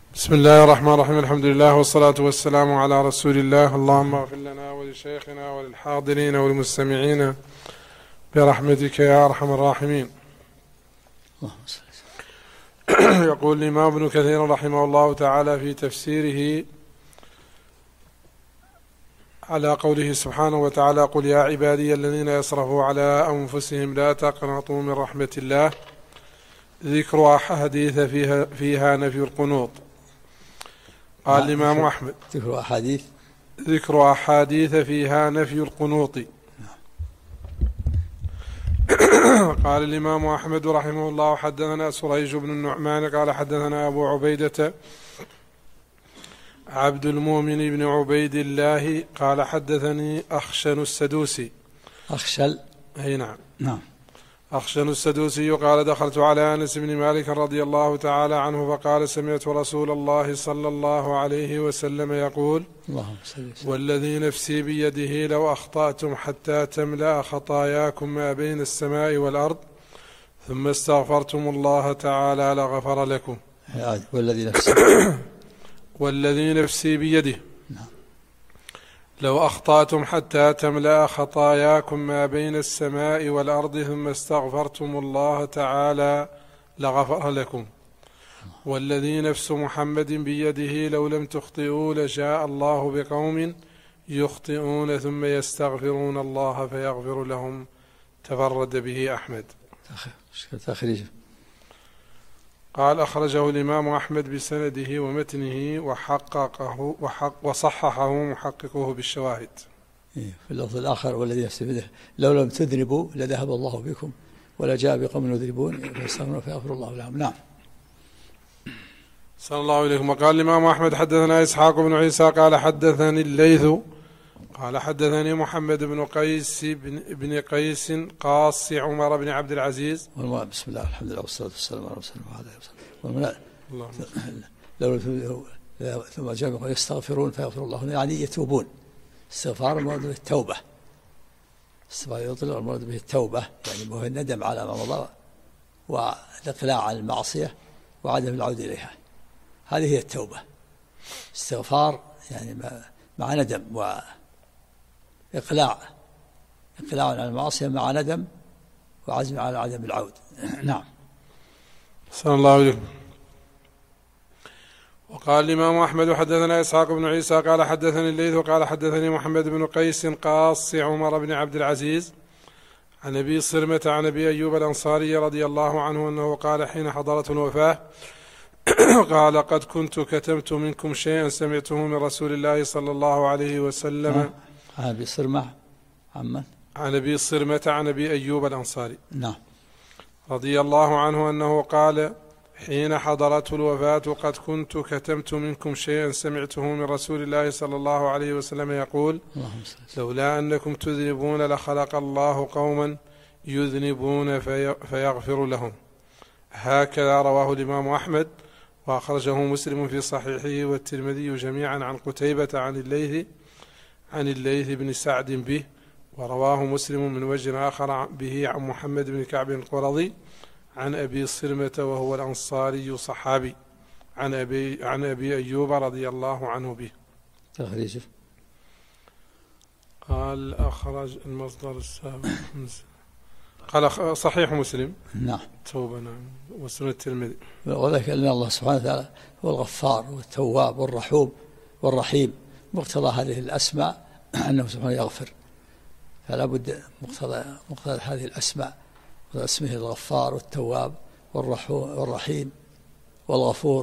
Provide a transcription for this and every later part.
بسم الله الرحمن الرحيم. الحمد لله والصلاة والسلام على رسول الله. اللهم اغفر لنا ولشيخنا وللحاضرين والمستمعين برحمتك يا أرحم الراحمين. يقول الإمام ابن كثير رحمه الله تعالى في تفسيره على قوله سبحانه وتعالى: قل يا عبادي الذين يسرفوا على أنفسهم لا تقنطوا من رحمة الله، ذكر أحاديث فيها نفي القنوط. قال الإمام أحمد: ذكر أحاديث فيها نفي القنوط. قال الإمام أحمد رحمه الله: حدثنا سريج بن النعمان قال حدثنا أبو عبيدة عبد المؤمن بن عبيد الله قال حدثني أخشن السدوسي. أخشل أي نعم. أخشن السدوسي قال: دخلت على أنس بن مالك رضي الله تعالى عنه فقال: سمعت رسول الله صلى الله عليه وسلم يقول: والذي نفسي بيده لو أخطأتم حتى تملأ خطاياكم ما بين السماء والأرض ثم استغفرتم الله تعالى لغفر لكم. والذي نفسي بيده لو أخطأتم حتى تملأ خطاياكم ما بين السماء والأرض ثم استغفرتم الله تعالى لغفر لكم. والذي نفس محمد بيده لو لم تخطئوا لجاء الله بقوم يخطئون ثم يستغفرون الله فيغفر لهم. تفرد به أحمد. تخريجه. قال: أخرجه الإمام أحمد بسنده ومتنه وصححه محققه بالشواهد. في اللفظ الآخر: والذي نفسي بيده لو لم تذنبوا لذهب الله بكم ولا جاء بقوم يذنبون فيستغفرون فيغفر الله لهم. نعم. صلى الله عليكم. وقال الإمام أحمد: حدثنا إسحاق بن عيسى قال حدثني الليث قال حدثني محمد بن قيس قاص عمر بن عبد العزيز. بسم الله الحمد لله والصلاة والسلام على رسول الله. لو ثم جاءوا يستغفرون فيغفر الله، يعني يتوبون. استغفار المراد به التوبة، استغفار يطلق المراد به التوبة، يعني هو الندم على ما مضى والإقلاع عن المعصية وعدم العودة إليها. هذه هي التوبة. استغفار يعني مع ندم وإقلاع عن المعصية مع ندم وعزم على عدم العود. نعم. صلى الله عليه وسلم. وقال الإمام أحمد: حدثنا إسحاق بن عيسى قال حدثني الليث قال حدثني محمد بن قيس قاص عمر بن عبد العزيز عن أبي صرمة عن أبي أيوب الأنصاري رضي الله عنه أنه قال حين حضرته الوفاة: قال: قد كنت كتمت منكم شيئا سمعته من رسول الله صلى الله عليه وسلم. عن أبي صرمة عن أبي صرمة عن أبي أيوب الأنصاري نعم رضي الله عنه أنه قال حين حضرته الوفاة: قد كنت كتمت منكم شيئا سمعته من رسول الله صلى الله عليه وسلم يقول: لولا أنكم تذنبون لخلق الله قوما يذنبون فيغفر لهم. هكذا رواه الإمام أحمد، وأخرجه مسلم في صحيحه والترمذي جميعا عن قتيبة عن الليث بن سعد به، ورواه مسلم من وجه آخر به عن محمد بن كعب القرظي عن أبي صرمة وهو الأنصاري صحابي عن أبي أيوب رضي الله عنه به. تخريجه. قال: أخرج المصدر السابق قال صحيح مسلم. نعم. توبة. نعم. وسنة الترمذي. وذلك أن الله سبحانه وتعالى هو الغفار والتواب والرحوم والرحيم. مقتضى هذه الأسماء أنه سبحانه يغفر، فلا بد مقتضى هذه الأسماء اسمه الغفار والتواب والرحيم والغفور.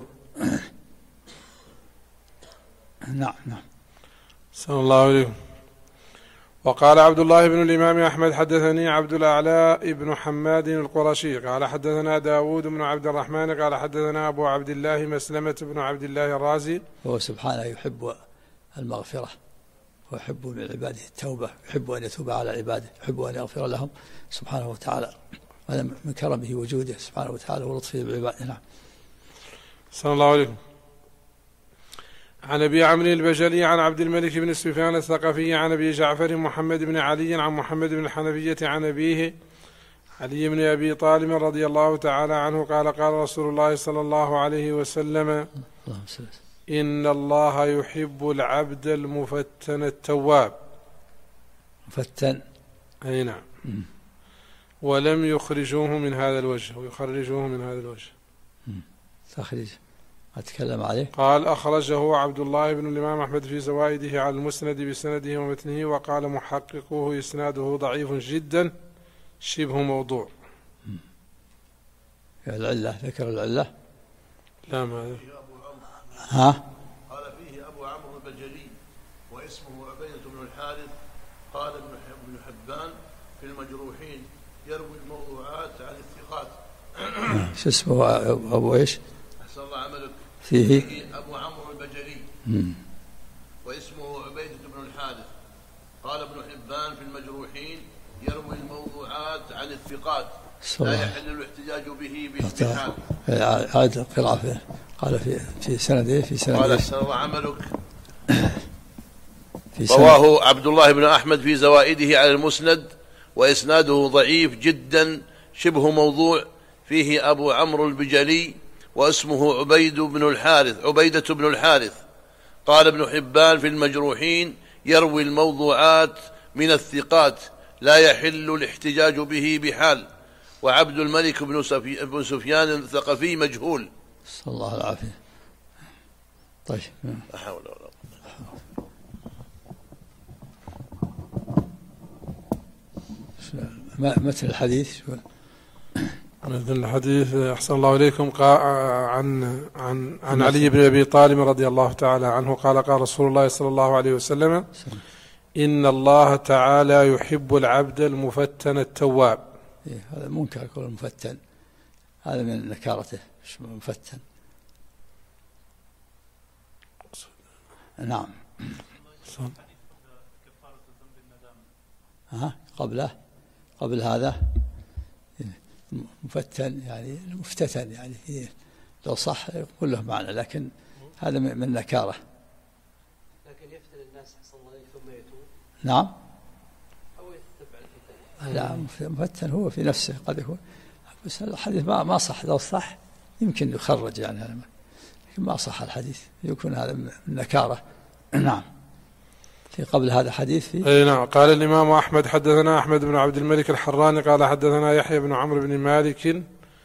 نعم. صلى الله عليه. وقال عبد الله بن الإمام أحمد: حدثني عبد الأعلى بن حماد القرشي قال حدثنا داود بن عبد الرحمن قال حدثنا أبو عبد الله مسلمة بن عبد الله الرازي. هو سبحانه يحب المغفرة ويحب من عباده التوبة، يحب أن يتوب على عباده، يحب أن يغفر لهم سبحانه وتعالى. هذا من كرمه وجوده سبحانه وتعالى ولطفه بعباده. نعم. صلى الله عليه. عن أبي عمرو البجلي عن عبد الملك بن سفيان الثقفي عن أبي جعفر محمد بن علي عن محمد بن الحنفية عن أبيه علي بن أبي طالب رضي الله تعالى عنه قال: قال رسول الله صلى الله عليه وسلم: إن الله يحب العبد المفتن التواب. مفتن، أي نعم. ولم يخرجوه من هذا الوجه، ويخرجوه من هذا الوجه. تخريج أتكلم عليه. قال أخرجه عبد الله بن الإمام أحمد في زوائده على المسند بسنده ومتنه، وقال محققه إسناده ضعيف جدا شبه موضوع. العلة، ذكر العلة. لا، ما ها؟ قال فيه أبو عمرو البجلي واسمه عبيدة بن الحارث. قال ابن حبان في المجروحين يروي الموضوعات عن الثقات. شو اسمه أبو إيش؟ أحسن الله عملك. فيه أبو عمرو البجلي واسمه عبيدة بن الحارث. قال ابن حبان في المجروحين يروي الموضوعات عن الثقات لا يحل الاحتجاج به بحال. عاد القراءة. قال في سنده قال أحسن الله عملك. رواه عبد الله بن أحمد في زوائده على المسند وإسناده ضعيف جدا شبه موضوع. فيه أبو عمرو البجلي واسمه عبيدة بن الحارث. قال ابن حبان في المجروحين يروي الموضوعات من الثقات لا يحل الاحتجاج به بحال. وعبد الملك بن سفيان الثقفي مجهول. صلى الله العافية. طيب، لا حول ولا قوة. مثل الحديث. مثل الحديث أحسن الله إليكم عن علي بن أبي طالب رضي الله تعالى عنه قال قال رسول الله صلى الله عليه وسلم: إن الله تعالى يحب العبد المفتن التواب. هذا منكر يقول المفتن، هذا من نكارته. مفتن. نعم. قبل هذا مفتن يعني مفتتن، يعني لو صح يقول له معنى، لكن هذا من نكارة. لكن يفتن الناس حصل الله ثم يتوب. نعم. أو يتبع الفتن. لا، مفتن هو في نفسه قد يكون، بس الحديث ما صح. لو صح يمكن يخرج يعني هذا، لكن ما صح الحديث، يكون هذا من نكارة. نعم. في قبل هذا حديث فيه. أي نعم. قال الإمام أحمد حدثنا أحمد بن عبد الملك الحراني قال حدثنا يحيى بن عمرو بن مالك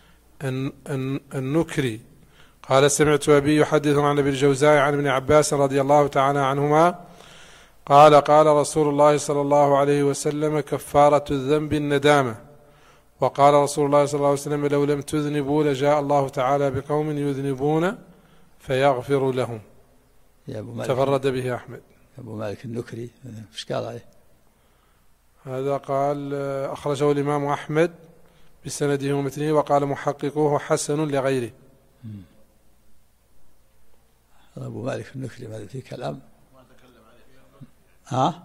النكري قال سمعت أبي يحدث عن أبي الجوزاء عن ابن عباس رضي الله تعالى عنهما قال قال رسول الله صلى الله عليه وسلم: كفارة الذنب الندامة. وقال رسول الله صلى الله عليه وسلم: لو لم تذنبوا لجاء الله تعالى بقوم يذنبون فيغفر لهم. تفرد به أحمد. أبو مالك النكري ايش قال عليه؟ هذا قال أخرجه الإمام أحمد بسنده ومتنه، وقال محققوه حسن لغيره. أبو مالك النكري هذا فيه كلام. ها؟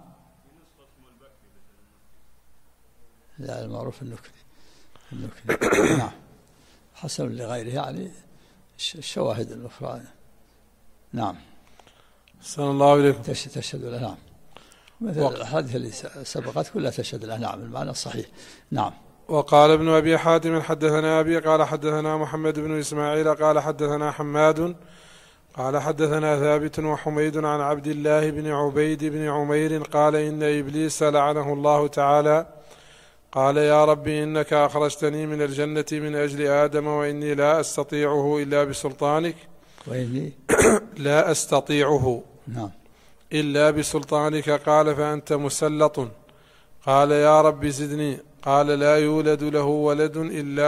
لا، المعروف النكري. نعم. حسن لغيره يعني الشواهد الأخرى. نعم. صلى الله عليكم. تشهد له. نعم. مثل الحديث اللي سبقت كلها تشهد له. نعم، المعنى الصحيح. نعم. وقال ابن أبي حاتم حدثنا أبي قال حدثنا محمد بن إسماعيل قال حدثنا حماد قال حدثنا ثابت وحميد عن عبد الله بن عبيد بن عمير قال إن إبليس لعنه الله تعالى قال: يا رب إنك أخرجتني من الجنة من أجل آدم، وإني لا أستطيعه إلا بسلطانك. وإني لا أستطيعه نعم إلا بسلطانك. قال: فأنت مسلط. قال: يا رب زدني. قال: لا يولد له ولد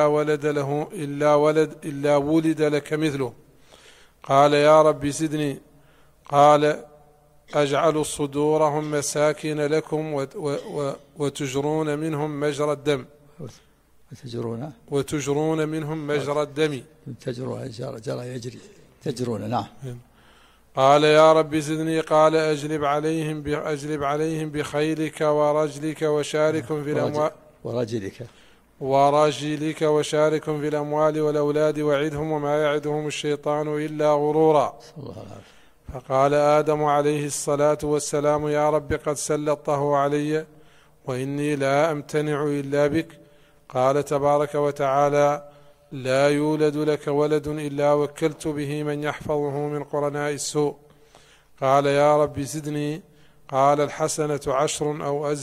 إلا ولد لك مثله. قال: يا رب زدني. قال: أجعل صدورهم مساكن لكم وتجرون منهم مجرى الدم. وتجرون منهم مجرى الدم. جرى يجري. تجرون. نعم. قال: يا رب زدني. قال: أجلب عليهم بخيلك ورجلك وشاركهم في الأموال ورجلك وشاركهم في الأموال والأولاد وعدهم، وما يعدهم الشيطان إلا غرورا. فقال آدم عليه الصلاة والسلام: يا رب قد سلطه علي، وإني لا أمتنع إلا بك. قال تبارك وتعالى: لا يولد لك ولد إلا وكلت به من يحفظه من قرناء السوء. قال يا رب زدني. قال الحسنة 10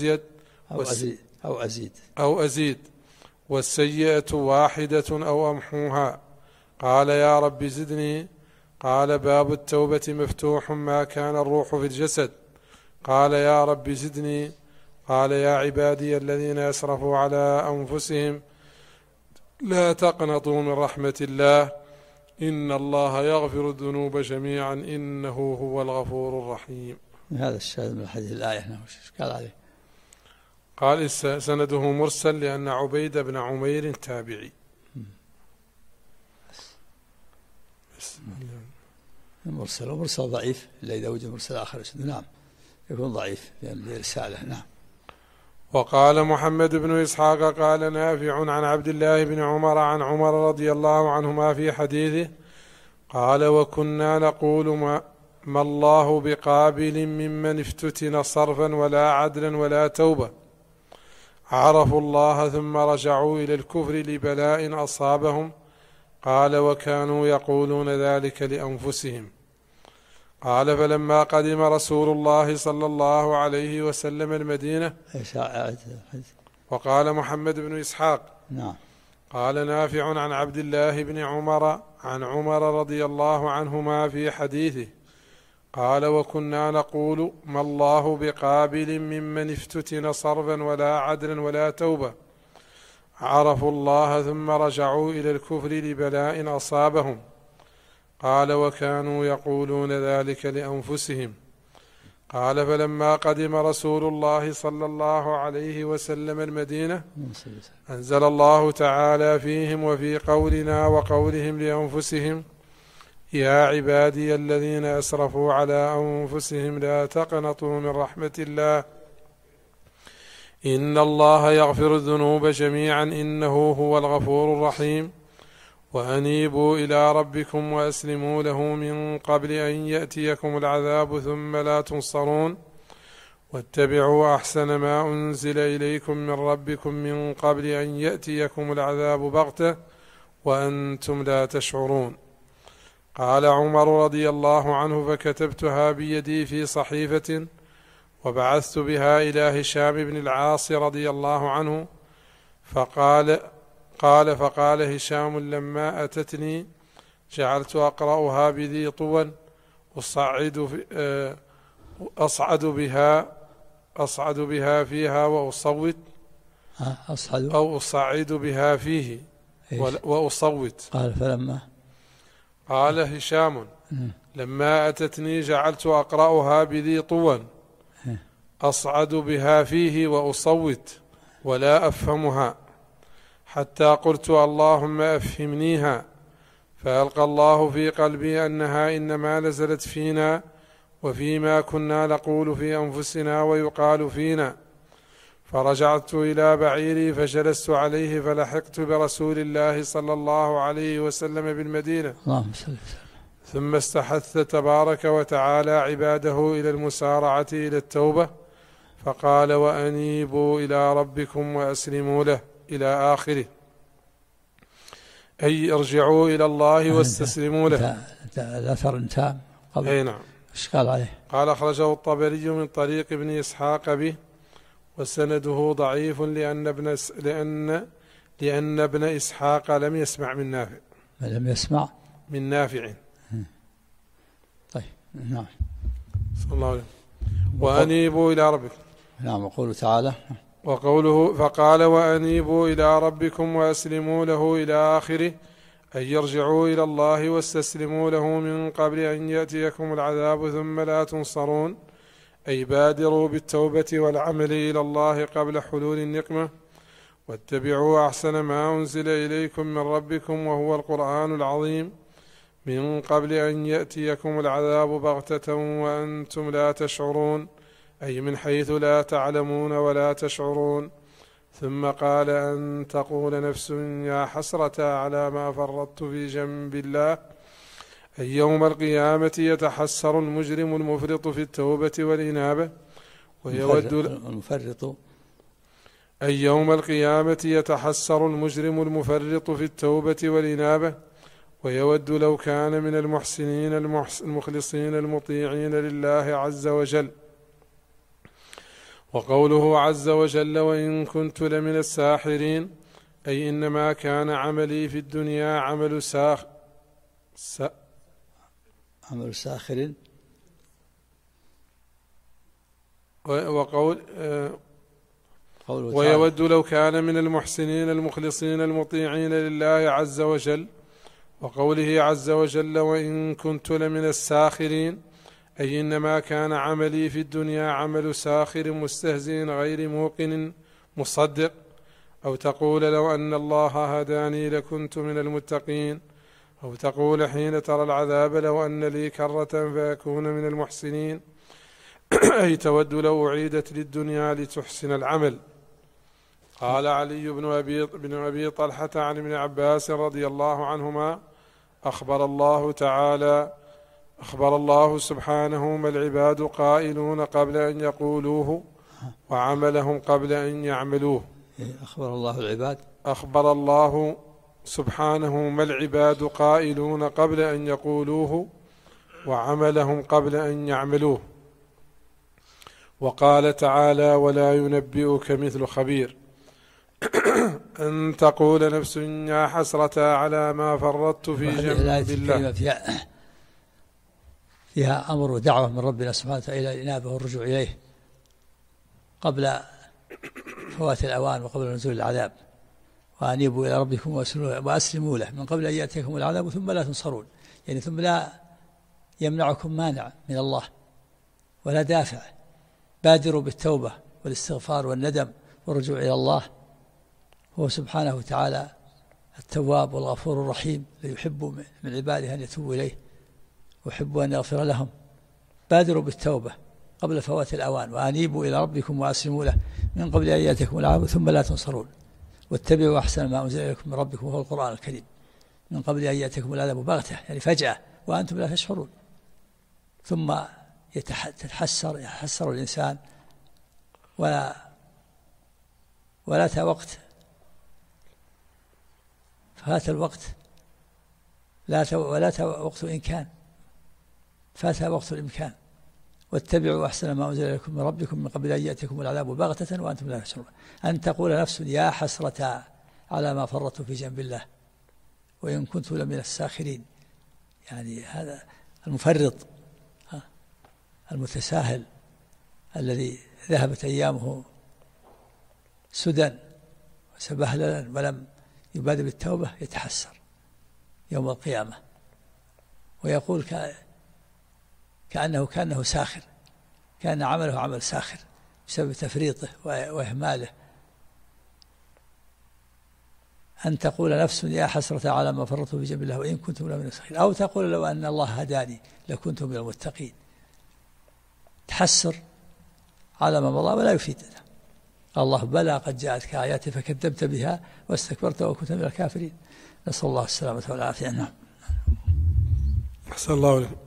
أو أزيد والسيئة 1 أو أمحوها. قال يا رب زدني. قال باب التوبة مفتوح ما كان الروح في الجسد. قال يا رب زدني. قال يا عبادي الذين أسرفوا على أنفسهم لا تقنطوا من رحمة الله إن الله يغفر الذنوب جميعا إنه هو الغفور الرحيم. هذا الشاهد من حديث الآية. قال عليه قال سنده مرسل لأن عبيد بن عمير تابعي. مرسل ضعيف إلا إذا وجد مرسل آخر نعم يكون ضعيف لأن رسالة. نعم. وقال محمد بن إسحاق قال نافع عن عبد الله بن عمر عن عمر رضي الله عنهما في حديثه قال وكنا نقول ما الله بقابل ممن افتتن صرفا ولا عدلا ولا توبة عرفوا الله ثم رجعوا إلى الكفر لبلاء أصابهم. قال وكانوا يقولون ذلك لأنفسهم. قال فلما قدم رسول الله صلى الله عليه وسلم المدينة. وقال محمد بن إسحاق نعم. قال نافع عن عبد الله بن عمر عن عمر رضي الله عنهما في حديثه قال وكنا نقول ما الله بقابل ممن افتتن صرفا ولا عدلا ولا توبة عرفوا الله ثم رجعوا إلى الكفر لبلاء أصابهم. قال وكانوا يقولون ذلك لأنفسهم. قال فلما قدم رسول الله صلى الله عليه وسلم المدينة أنزل الله تعالى فيهم وفي قولنا وقولهم لأنفسهم يا عبادي الذين أسرفوا على أنفسهم لا تقنطوا من رحمة الله إن الله يغفر الذنوب جميعا إنه هو الغفور الرحيم. وأنيبوا إلى ربكم وأسلموا له من قبل أن يأتيكم العذاب ثم لا تنصرون واتبعوا أحسن ما أنزل إليكم من ربكم من قبل أن يأتيكم العذاب بغتة وأنتم لا تشعرون. قال عمر رضي الله عنه فكتبتها بيدي في صحيفة وبعثت بها إلى هشام بن العاص رضي الله عنه فقال هشام لما أتتني جعلت أقرأها بذي طوى أصعد بها فيها وأصوت أو أصعد بها فيه وأصوت. قال فلما قال هشام لما أتتني جعلت أقرأها بذي طوى أصعد بها فيه وأصوت ولا أفهمها حتى قلت اللهم أفهمنيها فألقى الله في قلبي أنها إنما نزلت فينا وفيما كنا نقول في أنفسنا ويقال فينا. فرجعت إلى بعيري فجلست عليه فلحقت برسول الله صلى الله عليه وسلم بالمدينة ثم استحث تبارك وتعالى عباده إلى المسارعة إلى التوبة فقال وأنيبوا إلى ربكم وأسلموا له إلى آخره أي ارجعوا إلى الله واستسلموا له. الأثر انتهى قبل. أي نعم. إيش قال عليه؟ قال أخرجه الطبري من طريق ابن إسحاق به وسنده ضعيف لأن ابن إسحاق لم يسمع من نافع. لم يسمع من نافع. طيب نعم. صلى الله عليه وسلم. وأنيبوا إلى ربكم. نعم. وقوله تعالى وقوله فقال وأنيبوا إلى ربكم وأسلموا له إلى آخره أن يرجعوا إلى الله واستسلموا له من قبل أن يأتيكم العذاب ثم لا تنصرون أي بادروا بالتوبة والعمل إلى الله قبل حلول النقمة واتبعوا أحسن ما أنزل إليكم من ربكم وهو القرآن العظيم من قبل أن يأتيكم العذاب بغتة وأنتم لا تشعرون أي من حيث لا تعلمون ولا تشعرون. ثم قال أن تقول نفس يا حسرة على ما فرطت في جنب الله أي يوم القيامة يتحسر المجرم المفرط في التوبة والإنابة ويود أي يوم القيامة يتحسر المجرم المفرط في التوبة والإنابة، ويود لو كان من المحسنين المخلصين المطيعين لله عز وجل. وقوله عز وجل وإن كنت لمن الساحرين، أي إنما كان عملي في الدنيا عمل عمل ساخر. وقول ويود لو كان من المحسنين المخلصين المطيعين لله عز وجل. وقوله عز وجل وإن كنت لمن الساخرين، أي إنما كان عملي في الدنيا عمل ساخر مستهزئ غير موقن مصدق. أو تقول لو أن الله هداني لكنت من المتقين. أو تقول حين ترى العذاب لو أن لي كرة فأكون من المحسنين، أي تود لو أعيدت للدنيا لتحسن العمل. قال علي بن أبي طلحة عن ابن عباس رضي الله عنهما أخبر الله سبحانه ما العباد قائلون قبل أن يقولوه وعملهم قبل أن يعملوه. أخبر الله سبحانه ما العباد قائلون قبل أن يقولوه وعملهم قبل أن يعملوه. وقال تعالى ولا ينبئك مثل خبير. أن تقول نفس يا حسرة على ما فرطت في جنب الله. فيها أمر ودعوة من ربنا سبحانه وتعالى إلى الإنابة والرجوع إليه قبل فوات الأوان وقبل نزول العذاب. وأنيبوا إلى ربكم وأسلموا له من قبل أن يأتيكم العذاب ثم لا تنصرون، يعني ثم لا يمنعكم مانع من الله ولا دافع. بادروا بالتوبة والاستغفار والندم والرجوع إلى الله. هو سبحانه وتعالى التواب والغفور الرحيم الذي يحب من عباده أن يتوبوا إليه ويحب أن يغفر لهم. بادروا بالتوبة قبل فوات الأوان. وأنيبوا إلى ربكم وأسلموا له من قبل أن يأتيكم العذاب ثم لا تنصرون. واتبعوا أحسن ما أنزل إليكم من ربكم وهو القرآن الكريم من قبل أن يأتيكم العذاب بغتة، يعني فجأة وأنتم لا تشعرون. ثم يتحسر الإنسان ولا وقت فات الوقت ولا وقت الإمكان، فات وقت الإمكان. واتبعوا أحسن ما أنزل إليكم من ربكم من قبل أن يأتيكم العذاب بغتة وأنتم لا تشعرون. أن تقول نفس يا حسرة على ما فرطت في جنب الله وإن كنت لمن الساخرين، يعني هذا المفرط المتساهل الذي ذهبت أيامه سدى وسبهللا ولم يبادر بالتوبة يتحسر يوم القيامة ويقول كأنه ساخر، كان عمله عمل ساخر بسبب تفريطه وإهماله. أن تقول نفس يا حسرة على ما فرطت في جنب الله وإن كنت لمن الساخرين. أو تقول لو أن الله هداني لكنت من المتقين. تحسر على ما مضى ولا يفيد. الله بلى قد جاءتك آياتي فكذبت بها واستكبرت وكنت من الكافرين. نسأل الله السلامة والعافية. نعم. أحسن الله عليك.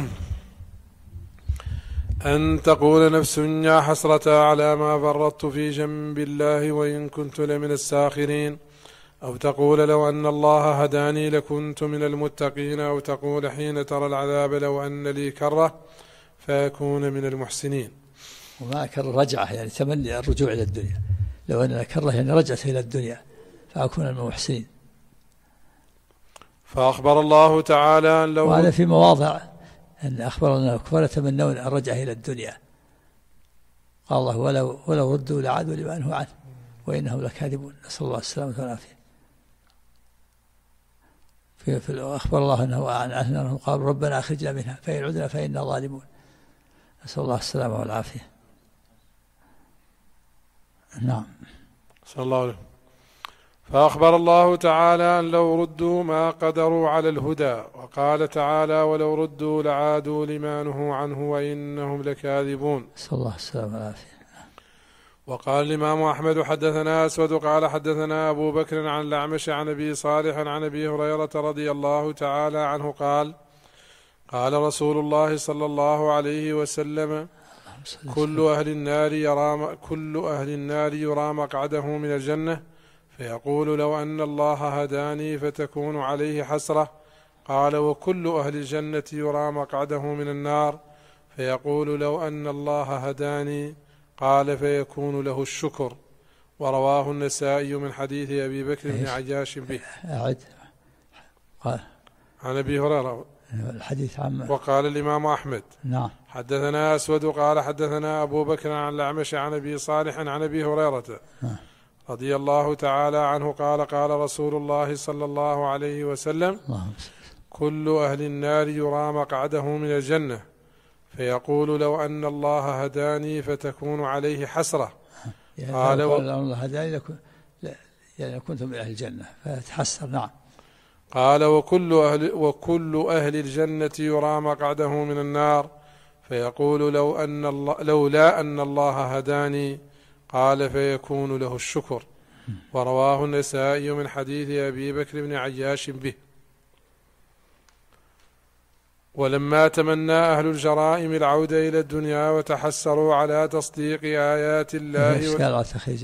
أن تقول نفس يا حسرة على ما فرطت في جنب الله وإن كنت لمن الساخرين. أو تقول لو أن الله هداني لكنت من المتقين. أو تقول حين ترى العذاب لو أن لي كرة فأكون من المحسنين. وما كره رجعة، يعني تمني الرجوع إلى الدنيا. لو أن كره يعني رجعت إلى الدنيا فأكون من المحسنين. فأخبر الله تعالى أن لو وهذا في مواضع أن أخبر أن الكفار يتمنون الرجعة إلى الدنيا. قال الله ولو ردوا لعادوا لما نهوا عنه وإنهم لكاذبون. نسأل الله السلامة والعافية. أخبر الله أنهم قالوا ربنا أخرجنا منها فإن عدنا فإنا ظالمون. نسأل الله السلامة والعافية. نعم. صلى الله عليه. فأخبر الله تعالى أن لو ردوا ما قدروا على الهدى. وقال تعالى ولو ردوا لعادوا لما نهوا عنه وإنهم لكاذبون. نسأل الله السلامة والعافية. وقال الإمام أحمد حدثنا أسود قال حدثنا أبو بكر عن الأعمش عن أبي صالح عن أبي هريرة رضي الله تعالى عنه قال قال رسول الله صلى الله عليه وسلم كل أهل النار يرى مقعده من الجنة فيقول لو أن الله هداني فتكون عليه حسرة. قال وكل أهل الجنة يرى مقعده من النار فيقول لو أن الله هداني قال فيكون له الشكر. ورواه النسائي من حديث أبي بكر بن عياش به. عن أبي هريرة الحديث عن وقال الإمام أحمد نعم حدثنا أسود قال حدثنا أبو بكر عن الأعمش عن أبي صالح عن أبي هريرة رضي الله تعالى عنه قال قال رسول الله صلى الله عليه وسلم كل أهل النار يرى مقعده من الجنة فيقول لو أن الله هداني فتكون عليه حسرة. قال لو الله هداني يعني كنت من أهل الجنة فتحسر. نعم. قال وكل أهل الجنة يرى مقعده من النار فيقول لولا أن الله هداني قال فيكون له الشكر. ورواه النسائي من حديث أبي بكر بن عياش به. ولما تمنى أهل الجرائم العودة إلى الدنيا وتحسروا على تصديق آيات الله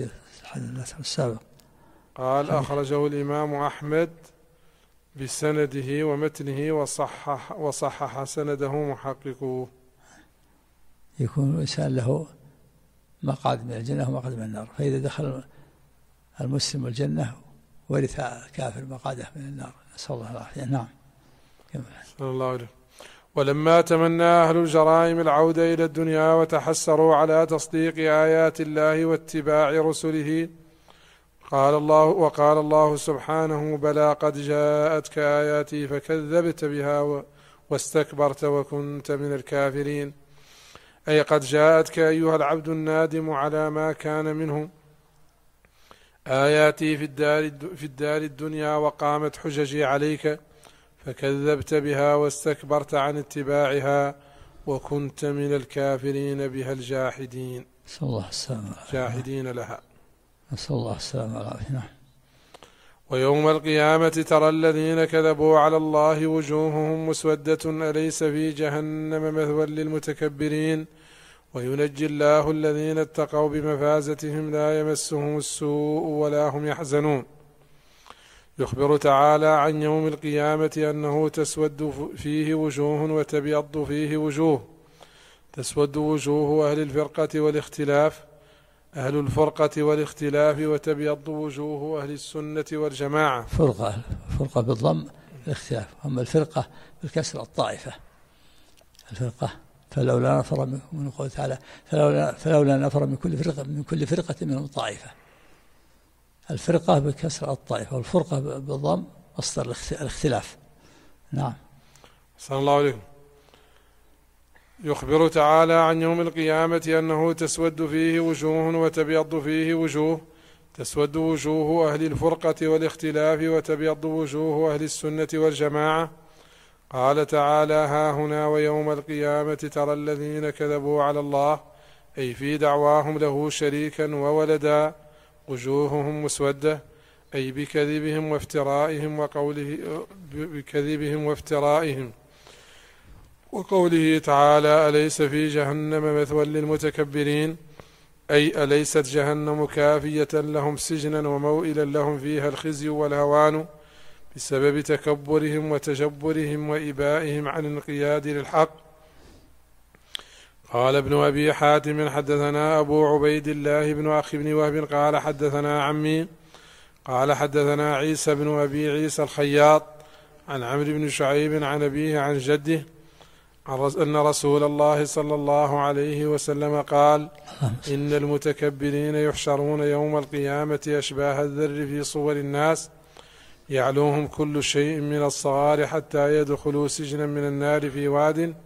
قال أخرجه الإمام أحمد بسنده ومتنه وصحح سنده محققوه. يكون الإنسان له مقعد من الجنة ومقعد من النار، فإذا دخل المسلم الجنة ورث الكافر مقعده من النار، نسأل الله العافية. نعم. صلى الله عليه. ولما تمنى أهل الجرائم العودة إلى الدنيا وتحسروا على تصديق آيات الله واتباع رسله وقال الله سبحانه بلى قد جاءتك آياتي فكذبت بها واستكبرت وكنت من الكافرين. أي قد جاءتك أيها العبد النادم على ما كان منه آياتي في الدار الدنيا وقامت حججي عليك فكذبت بها واستكبرت عن اتباعها وكنت من الكافرين بها الجاحدين. نسأل الله السلامة. جاحدين لها. نسأل الله السلامة والعافية. ويوم القيامة ترى الذين كذبوا على الله وجوههم مسودة أليس في جهنم مثوى للمتكبرين وينجي الله الذين اتقوا بمفازتهم لا يمسهم السوء ولا هم يحزنون. يخبر تعالى عن يوم القيامة أنه تسود فيه وجوه وتبيض فيه وجوه. تسود وجوه أهل الفرقة والاختلاف وتبيض وجوه أهل السنة والجماعة. فرقة بالضم الاختلاف، أما الفرقة بالكسر الطائفة. الفرقة فلولا نفر من قوله تعالى فلولا نفر من كل فرقة منهم طائفة. الفرقة بكسر الطائفة والفرقة بالضم مصدر الاختلاف. نعم. صلى الله عليه. يخبر تعالى عن يوم القيامة أنه تسود فيه وجوه وتبيض فيه وجوه. تسود وجوه أهل الفرقة والاختلاف وتبيض وجوه أهل السنة والجماعة. قال تعالى ها هنا ويوم القيامة ترى الذين كذبوا على الله أي في دعواهم له شريكا وولدا وجوههم مسودة أي بكذبهم وافترائهم وقوله تعالى أليس في جهنم مثوى للمتكبرين أي أليست جهنم كافية لهم سجنا وموئلا لهم فيها الخزي والهوان بسبب تكبرهم وتجبرهم وإبائهم عن الانقياد للحق. قال ابن أبي حاتم حدثنا أبو عبيد الله بن أخي بن وهب قال حدثنا عمي قال حدثنا عيسى بن أبي عيسى الخياط عن عمرو بن شعيب عن أبيه عن جده أن رسول الله صلى الله عليه وسلم قال إن المتكبرين يحشرون يوم القيامة أشباه الذر في صور الناس يعلوهم كل شيء من الصغار حتى يدخلوا سجنا من النار في واد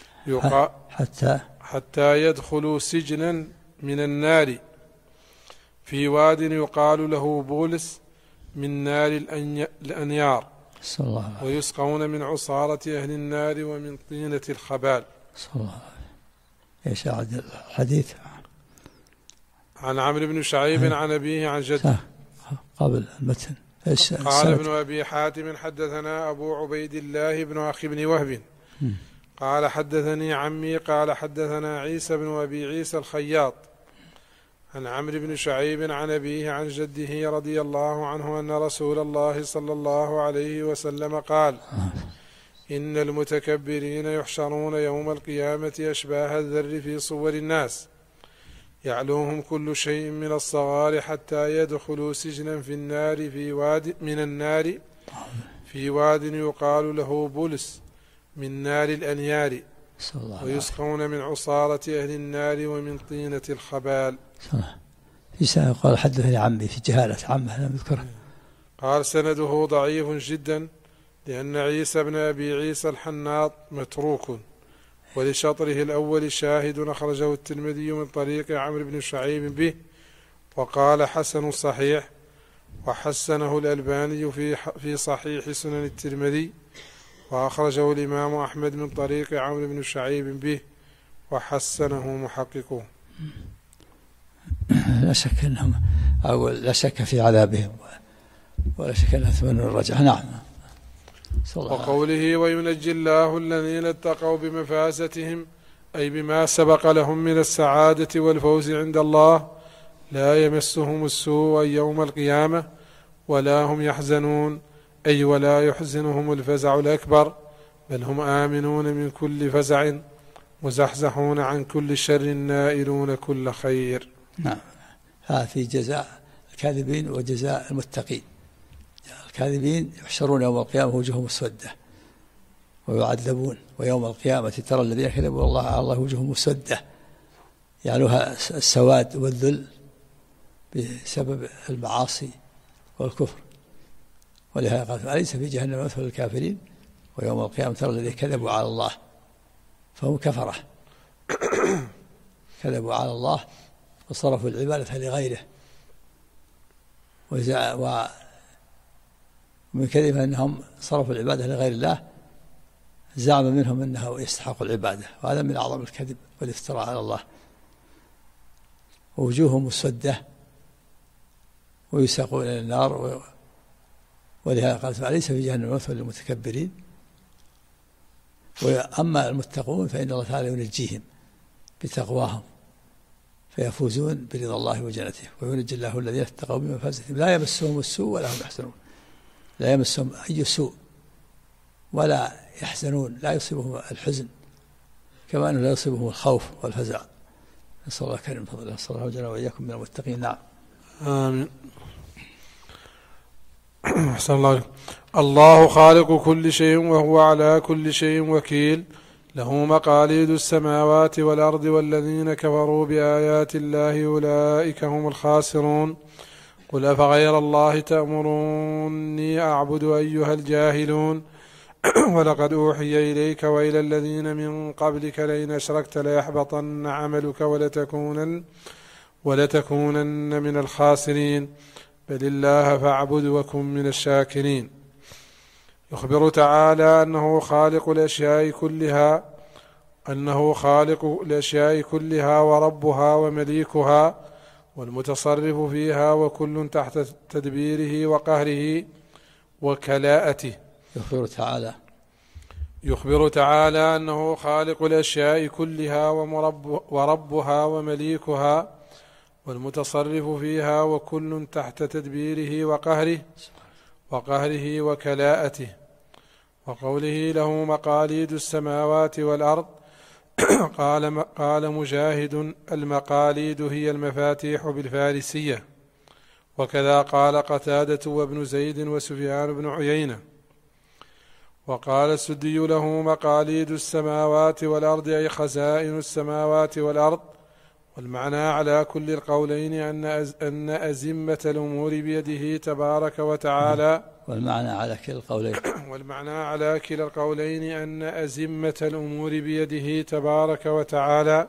حتى يدخلوا سجنا من النار في واد يقال له بولس من نار الأنيار ويسقون من عصارة أهل النار ومن طينة الخبال. صلى الله. ايش الحديث؟ عن عمرو بن شعيب عن أبيه عن جده قبل المتن. قال ابن أبي حاتم حدثنا أبو عبيد الله بن أخي بن وهب قال حدثني عمي قال حدثنا عيسى بن أبي عيسى الخياط عن عمرو بن شعيب عن أبيه عن جده رضي الله عنه أن رسول الله صلى الله عليه وسلم قال: إن المتكبرين يحشرون يوم القيامة أشباه الذر في صور الناس، يعلوهم كل شيء من الصغار حتى يدخلوا سجنا في النار في واد يقال له بلس من نار الأنيار، ويسقون من عصارة أهل النار ومن طينة الخبال. في سنة قال حدثني عمي في جهالة عمه لم يذكره. قال سنده ضعيف جدا لأن عيسى بن أبي عيسى الحناط متروك، ولشطره الأول شاهد أخرجه الترمذي من طريق عمرو بن شعيب به وقال حسن صحيح، وحسنه الألباني في صحيح سنن الترمذي، وأخرجه الإمام أحمد من طريق عمرو بن شعيب به وحسنه محققه. لا شك أنهم لا شك في عذابهم ولا شك أنهم يتمنون الرجعة. نعم. وقوله وينجي الله الذين اتقوا بمفازتهم أي بما سبق لهم من السعادة والفوز عند الله، لا يمسهم السوء يوم القيامة ولا هم يحزنون، أي ولا يحزنهم الفزع الأكبر، بل هم آمنون من كل فزع مزحزحون عن كل شر نائلون كل خير. نعم. هذا في جزاء الكاذبين وجزاء المتقين. الكاذبين يحشرون يوم القيامة وجوههم مسودة ويعذبون، ويوم القيامة ترى الذين كذبوا الله على الله وجوههم مسودة يعلوها السواد والذل بسبب المعاصي والكفر. ولهذا قال أليس في جهنم مثوى للكافرين ويوم القيامة ترى الذين كذبوا على الله فهم كفرة كذبوا على الله وصرفوا العبادة لغيره، ومن كذب أنهم صرفوا العبادة لغير الله زعم منهم أنه يستحق العبادة، وهذا من أعظم الكذب والافتراء على الله. ووجوههم مسودة ويساقون إلى النار، ولهذا قال أليس في جهنم مثوى للمتكبرين. وأما المتقون فإن الله تعالى ينجيهم بتقواهم فيفوزون برضا الله وجنته، وينجي الله الذين اتقوا بمفازتهم لا يمسهم السوء ولا هم يحزنون. لا يمسهم أي سوء ولا يحزنون، لا يصيبهم الحزن كما أنه لا يصيبهم الخوف والفزع. نسأل الله كريم فضله نسأل الله وجل وإياكم من المتقين. نعم. آمين. أحسن الله. الله خالق كل شيء وهو على كل شيء وكيل، له مقاليد السماوات والأرض، والذين كفروا بآيات الله أولئك هم الخاسرون. قل أفغير الله تأمروني أعبد أيها الجاهلون ولقد أوحي إليك وإلى الذين من قبلك لئن أشركت ليحبطن عملك ولتكونن من الخاسرين، بل الله فاعبد وكن من الشاكرين. يخبر تعالى أنه خالق الأشياء كلها وربها ومليكها والمتصرف فيها، وكل تحت تدبيره وقهره وكلاءته. يخبر تعالى أنه خالق الأشياء كلها وربها ومليكها والمتصرف فيها، وكل تحت تدبيره وقهره وكلاءته. وقوله له مقاليد السماوات والأرض قال مجاهد المقاليد هي المفاتيح بالفارسية، وكذا قال قتادة وابن زيد وسفيان بن عيينة. وقال السدي له مقاليد السماوات والأرض أي خزائن السماوات والأرض، والمعنى على كل القولين أن أزمة الأمور بيده تبارك وتعالى. والمعنى على كلا القولين أن أزمة الأمور بيده تبارك وتعالى،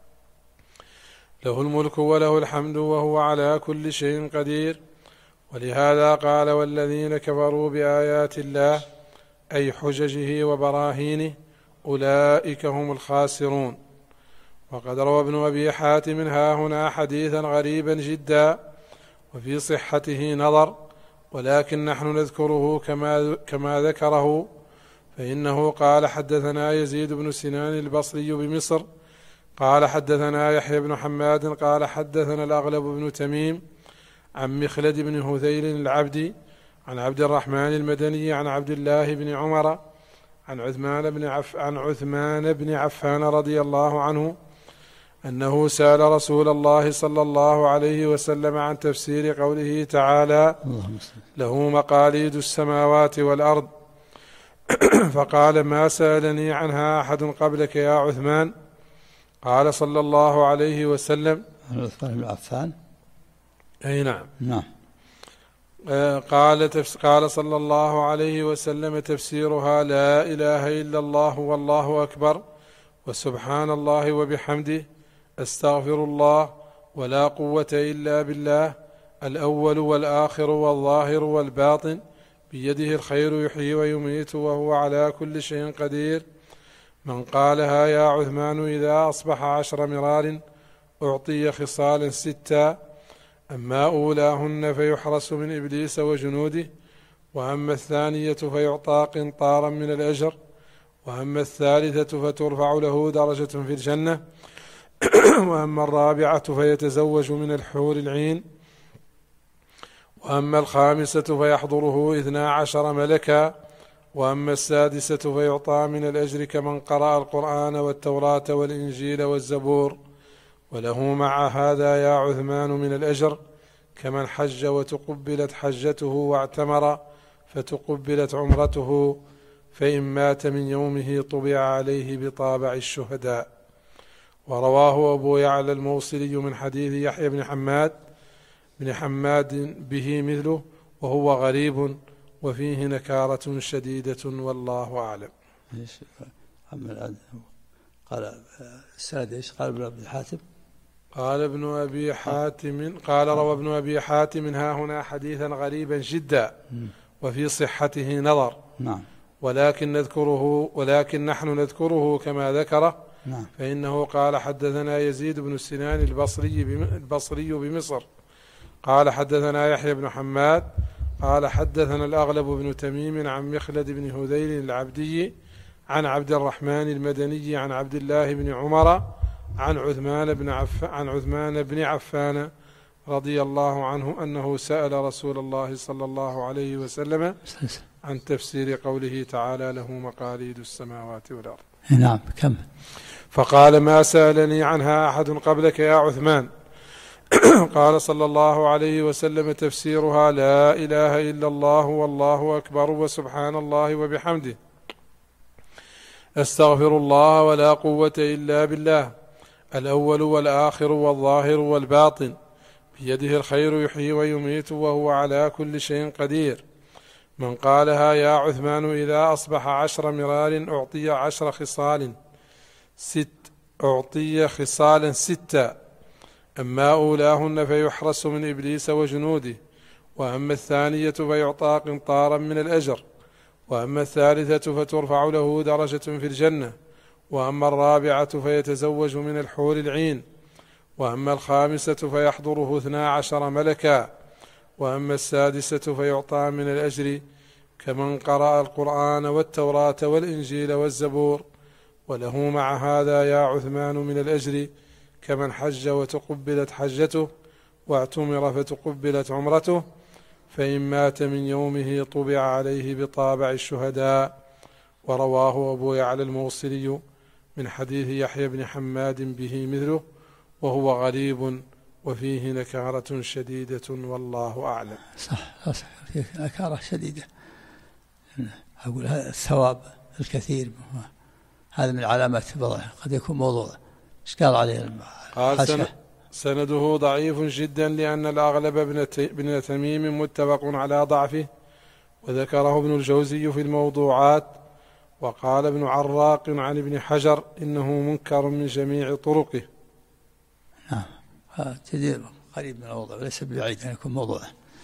له الملك وله الحمد وهو على كل شيء قدير. ولهذا قال والذين كفروا بآيات الله أي حججه وبراهينه أولئك هم الخاسرون. وقد روى ابن أبي حاتم هنا حديثا غريبا جدا وفي صحته نظر، ولكن نحن نذكره كما ذكره فإنه قال حدثنا يزيد بن سنان البصري بمصر قال حدثنا يحيى بن حماد قال حدثنا الأغلب بن تميم عن مخلد بن هذيل العبدي عن عبد الرحمن المدني عن عبد الله بن عمر عن عثمان بن عفان رضي الله عنه أنه سأل رسول الله صلى الله عليه وسلم عن تفسير قوله تعالى له مقاليد السماوات والأرض فقال ما سألني عنها أحد قبلك يا عثمان قال صلى الله عليه وسلم عثمان بن عفان أي نعم قال صلى الله عليه وسلم تفسيرها لا إله إلا الله والله أكبر وسبحان الله وبحمده أستغفر الله ولا قوة إلا بالله الأول والآخر والظاهر والباطن بيده الخير يحيي ويميت وهو على كل شيء قدير من قالها يا عثمان إذا أصبح 10 مرار أعطي خصالا 6 أما أولاهن فيحرس من إبليس وجنوده وأما الثانية فيعطى قنطارا من الأجر وأما الثالثة فترفع له درجة في الجنة وأما الرابعة فيتزوج من الحور العين وأما الخامسة فيحضره 12 ملكا وأما السادسة فيعطى من الأجر كمن قرأ القرآن والتوراة والإنجيل والزبور وله مع هذا يا عثمان من الأجر كمن حج وتقبلت حجته واعتمر فتقبلت عمرته فإن مات من يومه طبع عليه بطابع الشهداء. ورواه أبو يعلى الموصلي من حديث يحيى بن حماد به مثله وهو غريب وفيه نكارة شديدة والله أعلم. قال السند ايش؟ قال ابن أبي حاتم قال ابن أبي حاتم قال روى ابن أبي حاتم ها هنا حديثا غريبا جدا وفي صحته نظر ولكن نحن نذكره كما ذكره فإنه قال حدثنا يزيد بن سنان البصري بمصر قال حدثنا يحيى بن حماد قال حدثنا الأغلب بن تميم عن مخلد بن هذيل العبدي عن عبد الرحمن المدني عن عبد الله بن عمر عن عثمان بن عفان رضي الله عنه أنه سأل رسول الله صلى الله عليه وسلم عن تفسير قوله تعالى له مقاليد السماوات والأرض. نعم كم. فقال ما سألني عنها أحد قبلك يا عثمان قال صلى الله عليه وسلم تفسيرها لا إله إلا الله والله أكبر وسبحان الله وبحمده أستغفر الله ولا قوة إلا بالله الأول والآخر والظاهر والباطن بيده الخير يحيي ويميت وهو على كل شيء قدير من قالها يا عثمان إذا أصبح 10 مرار أعطي خصالا 6 أما أولاهن فيحرس من إبليس وجنوده وأما الثانية فيعطى قنطارا من الأجر وأما الثالثة فترفع له درجة في الجنة وأما الرابعة فيتزوج من الحور العين وأما الخامسة فيحضره 12 ملكا وأما السادسة فيعطى من الأجر كمن قرأ القرآن والتوراة والإنجيل والزبور وله مع هذا يا عثمان من الأجر كمن حج وتقبلت حجته واعتمر فتقبلت عمرته فإن مات من يومه طبع عليه بطابع الشهداء. ورواه أبو يعلى الموصلي من حديث يحيى بن حماد به مثله وهو غريب وفيه نكارة شديدة والله أعلم. صح فيه نكارة شديدة. أقول هذا الثواب الكثير هذا من علامات الفضل قد يكون موضوع ايش قال عليه؟ قال سنده ضعيف جدا لأن الأغلب بن تميم متفق على ضعفه وذكره ابن الجوزي في الموضوعات وقال ابن عراق عن ابن حجر إنه منكر من جميع طرقه. نعم جدير قريب من الموضوع وليس بعيد أن يكون موضوع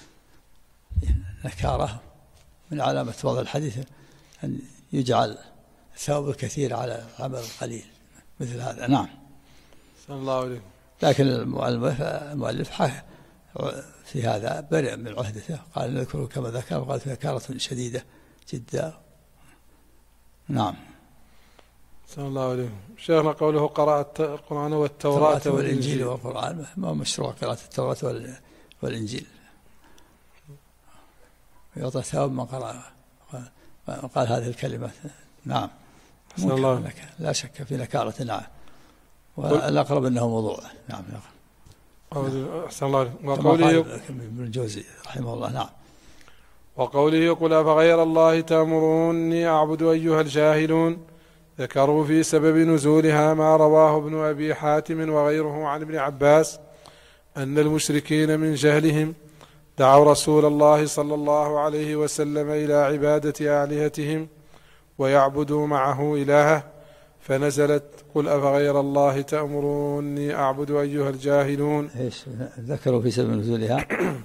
نكارة من علامة فضل الحديث أن يجعل الثواب الكثير على العمل القليل مثل هذا. نعم صلى الله عليه. لكن المؤلف في هذا برئ من عهدته قال نذكره كما ذكر وقال فيها نكارة شديدة جدا نعم. صلى الله عليه. شيخنا قوله قرأت القرآن والتوراة والإنجيل والقرآن، ما مشروع قراءة التوراة والإنجيل، يعطى ثواب من قرأ قال هذه الكلمات. نعم. لا شك في نكارة. نعم. والأقرب أنه موضوع. نعم. أحسن الله. وقوله ابن الجوزي رحمه الله. نعم. وقوله قل أفغير الله تأمروني أعبد أيها الجاهلون، ذكروا في سبب نزولها ما رواه ابن أبي حاتم وغيره عن ابن عباس أن المشركين من جهلهم دعوا رسول الله صلى الله عليه وسلم إلى عبادة آلهتهم ويعبدوا معه إلهه، فنزلت قل أفغير الله تأمروني أعبد أيها الجاهلون. ذكروا في سبب نزولها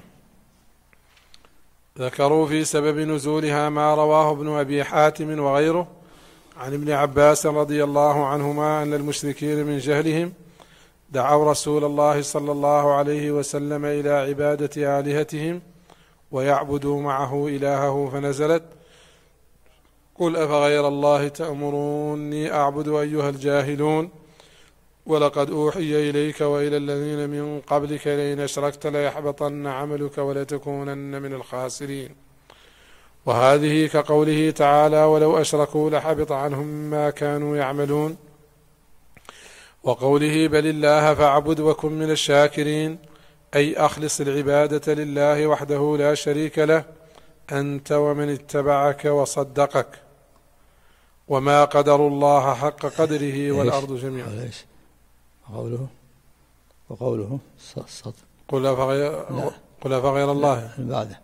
ذكروا في سبب نزولها ما رواه ابن أبي حاتم وغيره عن ابن عباس رضي الله عنهما أن المشركين من جهلهم دعوا رسول الله صلى الله عليه وسلم إلى عبادة آلهتهم ويعبدوا معه إلهه، فنزلت قل أفغير الله تأمروني أعبد أيها الجاهلون، ولقد أوحي إليك وإلى الذين من قبلك لئن أشركت ليحبطن عملك ولتكونن من الخاسرين. وهذه كقوله تعالى ولو أشركوا لحبط عنهم ما كانوا يعملون، وقوله بل الله فاعبد وكن من الشاكرين، أي أخلص العبادة لله وحده لا شريك له أنت ومن اتبعك وصدقك. وما قدر الله حق قدره والأرض جميعا. وقوله قل أفغير الله بعده.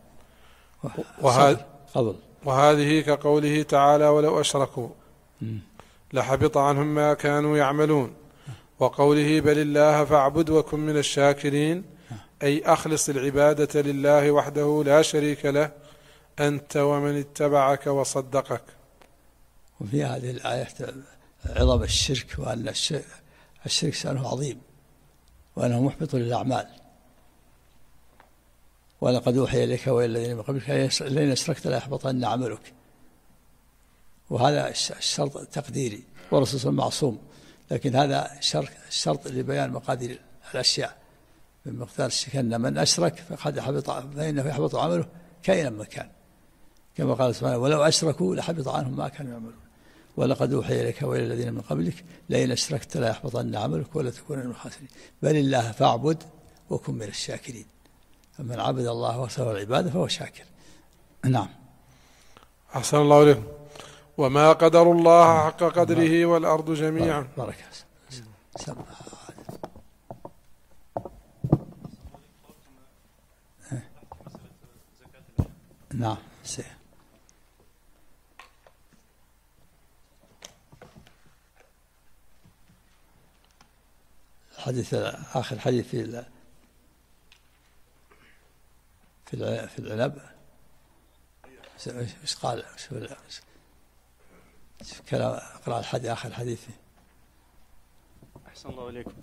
وهذه كقوله تعالى ولو أشركوا لحبط عنهم ما كانوا يعملون، وقوله بل الله فاعبد وكن من الشاكرين، أي أخلص العبادة لله وحده لا شريك له أنت ومن اتبعك وصدقك. وفي هذه الآية عظم الشرك، وأن الشرك شأنه عظيم وأنه محبط للأعمال. ولقد أوحي إليك وإلى الذين من قبلك لئن أشركت ليحبطن عملك. وهذا الشرط تقديري، والرسول معصوم، لكن هذا الشرط لبيان مقادير الأشياء من مقدار الشرك، أن من أشرك فإنه يحبط عمله كائنا ما كان، كما قال سبحانه ولو أشركوا لحبط عنهم ما كانوا يعملون. ولقد أوحي إليك وإلى الذين من قبلك لئن أشركت ليحبطن عملك ولتكونن من الخاسرين. بل الله فاعبد وكن من الشاكرين. فمن عبد الله وسوى العبادة فهو شاكر. نعم. أحسن الله إليكم. وما قدر الله حق قدره والأرض جميعا. بارك نعم. الحديث آخر حديث في العنب ايش قال؟ كلام اقرأ الحديث آخر حديث. أحسن الله إليكم.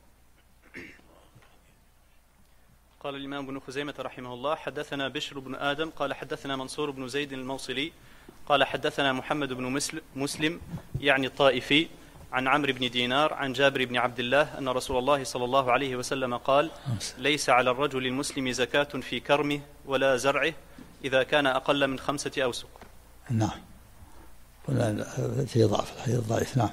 قال الإمام ابن خزيمة رحمه الله حدثنا بشر بن آدم قال حدثنا منصور بن زيد الموصلي قال حدثنا محمد بن مسلم يعني الطائفي عن عمرو بن دينار عن جابر بن عبد الله أن رسول الله صلى الله عليه وسلم قال ليس على الرجل المسلم زكاة في كرمه ولا زرعه إذا كان أقل من 5 أوسق. نعم. في ضعف الحديث ضعيف. نعم.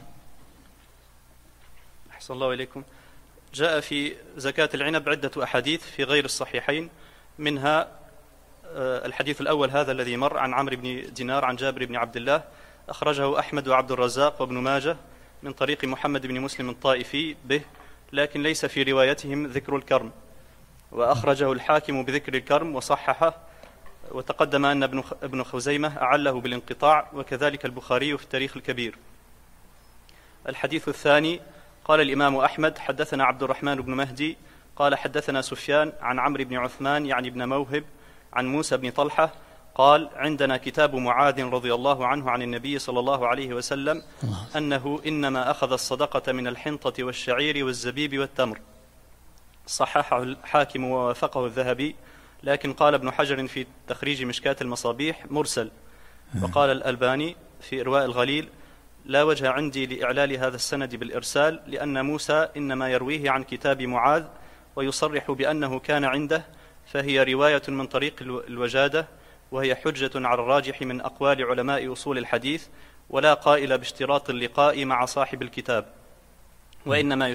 أحسن الله إليكم. جاء في زكاة العنب عدة أحاديث في غير الصحيحين، منها الحديث الأول هذا الذي مر عن عمرو بن دينار عن جابر بن عبد الله، أخرجه أحمد وعبد الرزاق وابن ماجه من طريق محمد بن مسلم الطائفي به، لكن ليس في روايتهم ذكر الكرم، وأخرجه الحاكم بذكر الكرم وصححه، وتقدم أن ابن خزيمة أعله بالانقطاع، وكذلك البخاري في التاريخ الكبير. الحديث الثاني قال الإمام أحمد حدثنا عبد الرحمن بن مهدي قال حدثنا سفيان عن عمرو بن عثمان يعني بن موهب عن موسى بن طلحة قال عندنا كتاب معاذ رضي الله عنه عن النبي صلى الله عليه وسلم أنه إنما أخذ الصدقة من الحنطة والشعير والزبيب والتمر. صححه الحاكم ووافقه الذهبي، لكن قال ابن حجر في تخريج مشكاة المصابيح مرسل، وقال الألباني في إرواء الغليل: لا وجه عندي لإعلال هذا السند بالإرسال، لأن موسى إنما يرويه عن كتاب معاذ ويصرح بأنه كان عنده، فهي رواية من طريق الوجادة، وهي حجة على الراجح من أقوال علماء أصول الحديث، ولا قائل باشتراط اللقاء مع صاحب الكتاب، وإنما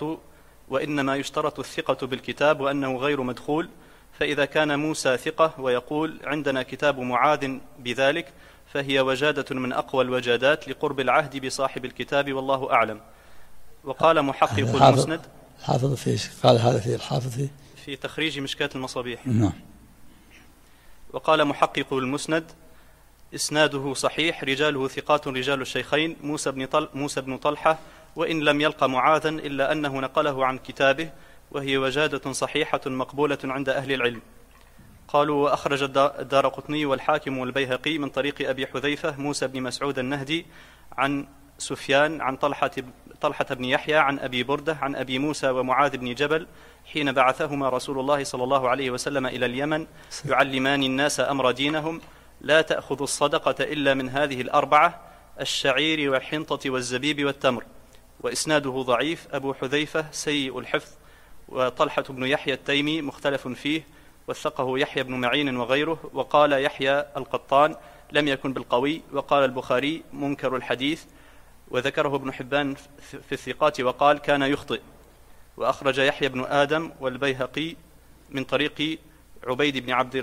يشترط الثقة بالكتاب وأنه غير مدخول. فإذا كان موسى ثقة ويقول عندنا كتاب معاذ بذلك، فهي وجادة من أقوى الوجادات لقرب العهد بصاحب الكتاب، والله أعلم. وقال محقق المسند، الحافظ قال هذا في الحافظ في تخريج مشكاة المصابيح. نعم. وقال محقق المسند: إسناده صحيح، رجاله ثقات رجال الشيخين، موسى بن طلحة، وإن لم يلقى معاذا إلا أنه نقله عن كتابه، وهي وجادة صحيحة مقبولة عند أهل العلم. قالوا: وأخرج الدارقطني والحاكم والبيهقي من طريق أبي حذيفة موسى بن مسعود النهدي عن سفيان عن طلحة بن يحيى عن أبي بردة عن أبي موسى ومعاذ بن جبل حين بعثهما رسول الله صلى الله عليه وسلم إلى اليمن يعلمان الناس أمر دينهم: لا تأخذوا الصدقة إلا من هذه الأربعة: الشعير والحنطة والزبيب والتمر. وإسناده ضعيف. أبو حذيفة سيء الحفظ، وطلحة بن يحيى التيمي مختلف فيه، وثقه يحيى بن معين وغيره. وقال يحيى القطان: لم يكن بالقوي. وقال البخاري: منكر الحديث. وذكره ابن حبان في الثقات وقال: كان يخطئ. وأخرج يحيى بن آدم والبيهقي من طريق عبيد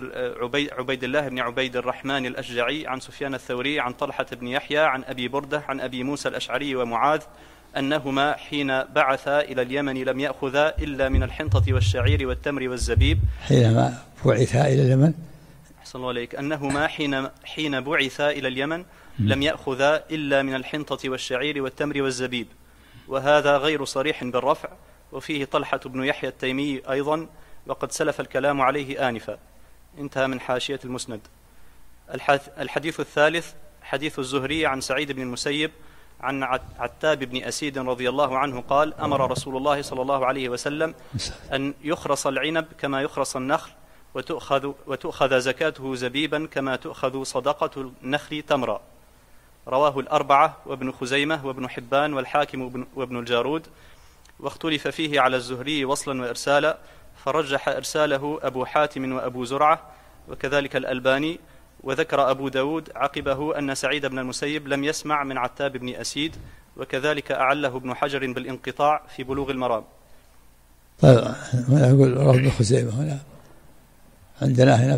الله بن عبيد الرحمن الأشجعي عن سفيان الثوري عن طلحة بن يحيى عن أبي بردة عن أبي موسى الأشعري ومعاذ أنهما حين بعثا إلى اليمن لم يأخذا إلا من الحنطة والشعير والتمر والزبيب. حينما بعثا إلى اليمن، أحسن الله عليك، أنهما حين بعثا إلى اليمن لم يأخذا إلا من الحنطة والشعير والتمر والزبيب. وهذا غير صريح بالرفع، وفيه طلحة بن يحيى التيمي أيضا، وقد سلف الكلام عليه آنفا. انتهى من حاشية المسند. الحديث الثالث حديث الزهري عن سعيد بن المسيب عن عتاب بن أسيد رضي الله عنه قال: أمر رسول الله صلى الله عليه وسلم أن يخرص العنب كما يخرص النخل، وتؤخذ زكاته زبيبا كما تؤخذ صدقة النخل تمرا. رواه الأربعة وابن خزيمة وابن حبان والحاكم وابن الجارود. واختلف فيه على الزهري وصلا وإرسالا، فرجح إرساله أبو حاتم وأبو زرعة وكذلك الألباني. وذكر أبو داود عقبه أن سعيد بن المسيب لم يسمع من عتاب بن أسيد، وكذلك أعله ابن حجر بالانقطاع في بلوغ المرام. طيب، هنا يقول رواه ابن خزيمة، هنا عندنا هنا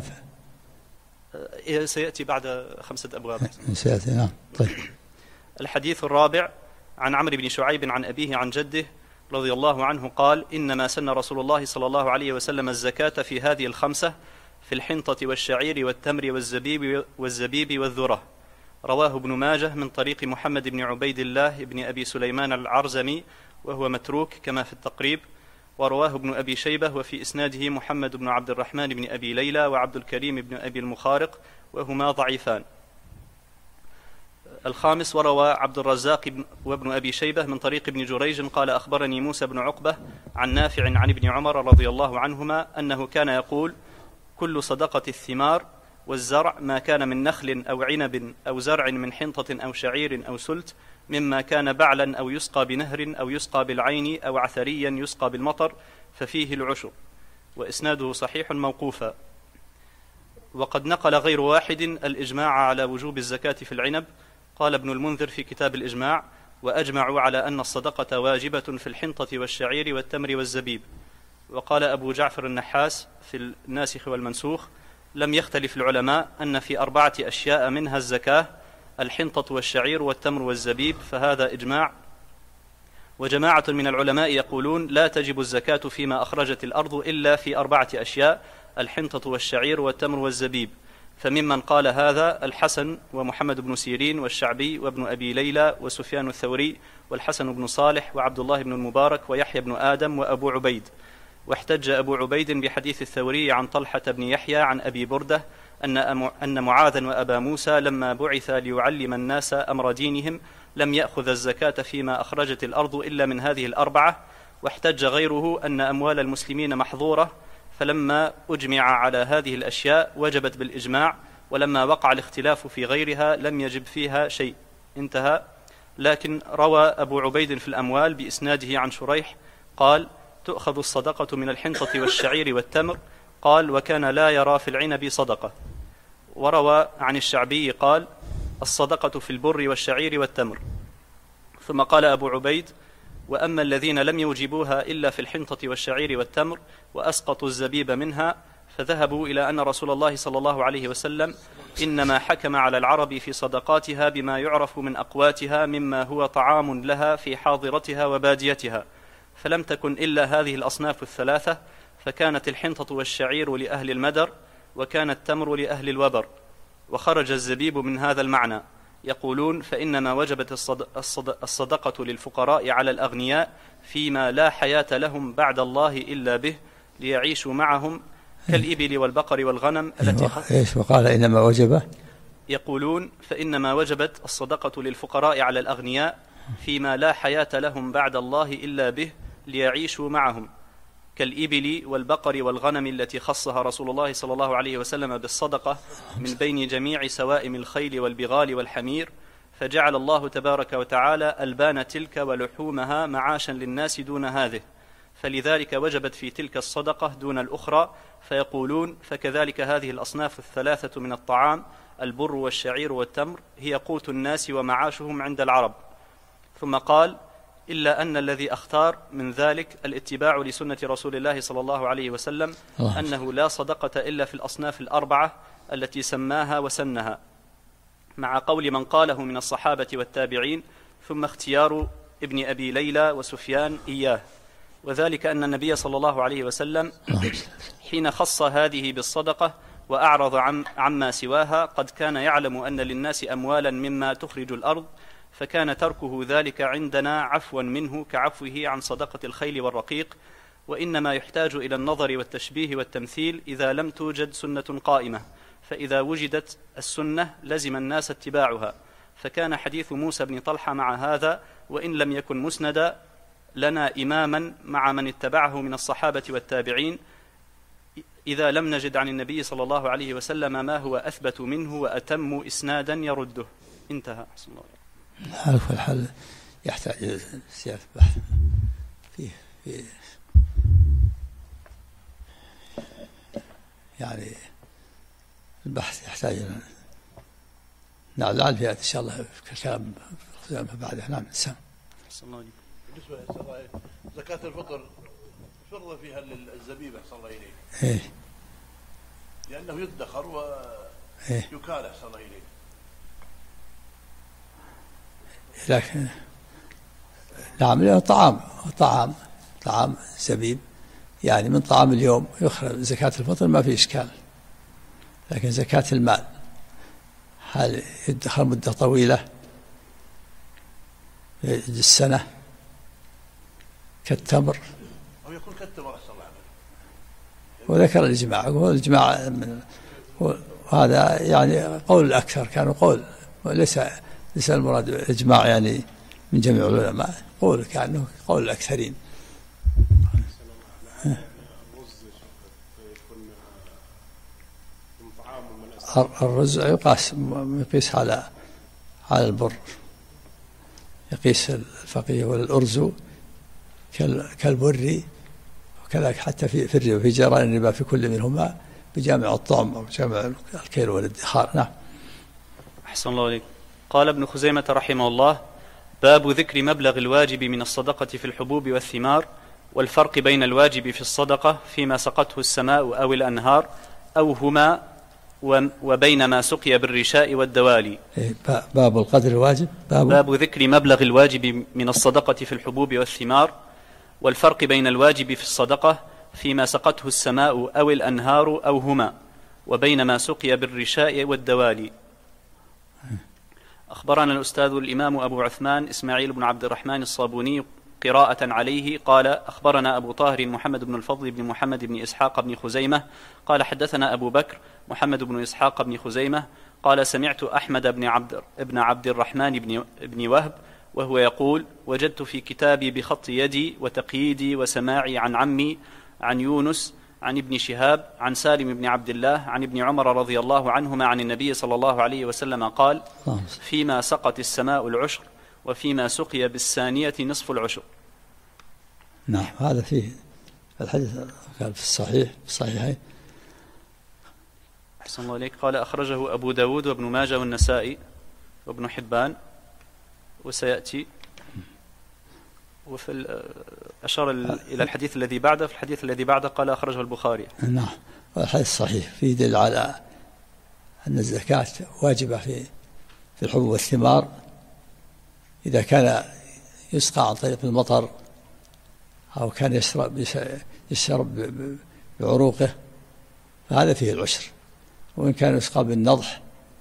سيأتي بعد 5 أبواب. سيأتي، نعم. طيب. الحديث الرابع عن عمرو بن شعيب عن أبيه عن جده رضي الله عنه قال: إنما سن رسول الله صلى الله عليه وسلم الزكاة في هذه الخمسة: في الحنطة والشعير والتمر والزبيب والذرة. رواه ابن ماجه من طريق محمد بن عبيد الله بن أبي سليمان العرزمي، وهو متروك كما في التقريب. ورواه ابن أبي شيبة، وفي إسناده محمد بن عبد الرحمن بن أبي ليلى وعبد الكريم بن أبي المخارق، وهما ضعيفان. الخامس: وروى عبد الرزاق وابن أبي شيبة من طريق ابن جريج قال: أخبرني موسى بن عقبة عن نافع عن ابن عمر رضي الله عنهما أنه كان يقول: كل صدقة الثمار والزرع ما كان من نخل أو عنب أو زرع من حنطة أو شعير أو سلت، مما كان بعلا أو يسقى بنهر أو يسقى بالعين أو عثريا يسقى بالمطر، ففيه العشر. وإسناده صحيح موقوفا. وقد نقل غير واحد الإجماع على وجوب الزكاة في العنب. قال ابن المنذر في كتاب الإجماع: وأجمعوا على أن الصدقة واجبة في الحنطة والشعير والتمر والزبيب. وقال أبو جعفر النحاس في الناسخ والمنسوخ: لم يختلف العلماء أن في 4 أشياء منها الزكاة: الحنطة والشعير والتمر والزبيب، فهذا إجماع. وجماعة من العلماء يقولون: لا تجب الزكاة فيما أخرجت الأرض إلا في 4 أشياء: الحنطة والشعير والتمر والزبيب. فممن قال هذا الحسن ومحمد بن سيرين والشعبي وابن أبي ليلى وسفيان الثوري والحسن بن صالح وعبد الله بن المبارك ويحيى بن آدم وأبو عبيد. واحتج أبو عبيد بحديث الثوري عن طلحة بن يحيى عن أبي بردة أن معاذا وأبا موسى لما بعث ليعلم الناس أمر دينهم لم يأخذ الزكاة فيما أخرجت الأرض إلا من هذه ال4. واحتج غيره أن أموال المسلمين محظورة، فلما أجمع على هذه الأشياء وجبت بالإجماع، ولما وقع الاختلاف في غيرها لم يجب فيها شيء. انتهى. لكن روى أبو عبيد في الأموال بإسناده عن شريح قال: تؤخذ الصدقة من الحنطة والشعير والتمر، قال: وكان لا يرى في العنب صدقة. وروى عن الشعبي قال: الصدقة في البر والشعير والتمر. ثم قال أبو عبيد: وأما الذين لم يوجبوها إلا في الحنطة والشعير والتمر وأسقطوا الزبيب منها، فذهبوا إلى أن رسول الله صلى الله عليه وسلم إنما حكم على العرب في صدقاتها بما يعرف من أقواتها مما هو طعام لها في حاضرتها وباديتها، فلم تكن إلا هذه الأصناف الثلاثة، فكانت الحنطة والشعير لأهل المدر، وكان التمر لأهل الوبر، وخرج الزبيب من هذا المعنى. يقولون: فإنما وجبت الصدقة للفقراء على الأغنياء فيما لا حياة لهم بعد الله إلا به ليعيشوا معهم كالإبل والبقر والغنم التي إيش وقال إنما وجب؟ يقولون: فإنما وجبت الصدقة للفقراء على الأغنياء فيما لا حياة لهم بعد الله إلا به ليعيشوا معهم كالإبل والبقر والغنم التي خصها رسول الله صلى الله عليه وسلم بالصدقة من بين جميع سوائم الخيل والبغال والحمير، فجعل الله تبارك وتعالى ألبان تلك ولحومها معاشا للناس دون هذه، فلذلك وجبت في تلك الصدقة دون الأخرى. فيقولون: فكذلك هذه الأصناف الثلاثة من الطعام البر والشعير والتمر هي قوت الناس ومعاشهم عند العرب. ثم قال: إلا أن الذي أختار من ذلك الاتباع لسنة رسول الله صلى الله عليه وسلم أنه لا صدقة إلا في الأصناف الأربعة التي سماها وسنها، مع قول من قاله من الصحابة والتابعين، ثم اختيار ابن أبي ليلى وسفيان إياه. وذلك أن النبي صلى الله عليه وسلم حين خص هذه بالصدقة وأعرض عما سواها قد كان يعلم أن للناس أموالا مما تخرج الأرض، فكان تركه ذلك عندنا عفوا منه كعفوه عن صدقة الخيل والرقيق، وإنما يحتاج إلى النظر والتشبيه والتمثيل إذا لم توجد سنة قائمة، فإذا وجدت السنة لزم الناس اتباعها. فكان حديث موسى بن طلحة مع هذا وإن لم يكن مسندا لنا إماما مع من اتبعه من الصحابة والتابعين، إذا لم نجد عن النبي صلى الله عليه وسلم ما هو أثبت منه وأتم إسنادا يرده. انتهى. حسن الله. الحل يحتاج إلى سياسة بحث فيه يعني البحث يحتاج إلى لعل فيها إن شاء الله في الكلام بعد. نعم. سام. بالنسبة زكاة الفطر فرض فيها للزبيب أحسن الله إليك. إيه. لأنه يدخر ويكال أحسن الله إليك. لكن نعم طعام زبيب يعني من طعام اليوم يخرج زكاة الفطر ما في إشكال، لكن زكاة المال هل يدخر مدة طويلة السنة كالتمر أو يكون كالتمر أحسن الله. وذكر الإجماع وهذا يعني قول الأكثر، كانوا قول وليس المراد إجماع يعني من جميع العلماء، قول كأنه قول الأكثرين. الرز يقيس على البر، يقيس الفقيه والأرز كالبر، وكذلك حتى في الربا في جرائم الربا في كل منهما بجامع الطعم أو جامع الكيل والادخار. نعم. أحسن الله عليك. قال ابن خزيمة رحمه الله: باب ذكر مبلغ الواجب من الصدقة في الحبوب والثمار، والفرق بين الواجب في الصدقة فيما سقته السماء أو الأنهار أو هما، وبين ما سقي بالرشاء والدوالي. باب القدر الواجب. باب ذكر مبلغ الواجب من الصدقة في الحبوب والثمار، والفرق بين الواجب في الصدقة فيما سقته السماء أو الأنهار أو هما، وبين ما سقي بالرشاء والدوالي. أخبرنا الأستاذ الإمام أبو عثمان إسماعيل بن عبد الرحمن الصابوني قراءة عليه قال: أخبرنا أبو طاهر محمد بن الفضل بن محمد بن إسحاق بن خزيمة قال: حدثنا أبو بكر محمد بن إسحاق بن خزيمة قال: سمعت أحمد بن عبد الرحمن بن وهب وهو يقول: وجدت في كتابي بخط يدي وتقييدي وسماعي عن عمي عن يونس عن ابن شهاب عن سالم بن عبد الله عن ابن عمر رضي الله عنهما عن النبي صلى الله عليه وسلم قال: فيما سقت السماء العشر وفيما سقي بالثانية نصف العشر. نعم، هذا فيه الحديث قال في الصحيحين. أحسن الله إليك. قال: أخرجه أبو داود وابن ماجه والنسائي وابن حبان، وسيأتي. أشار إلى الحديث الذي بعده. في الحديث الذي بعده قال: أخرجه البخاري. نعم، والحديث صحيح فيه دل على أن الزكاة واجبة في الحبوب والثمار إذا كان يسقى عن طريق المطر أو كان يشرب بعروقه، فهذا فيه العشر. وإن كان يسقى بالنضح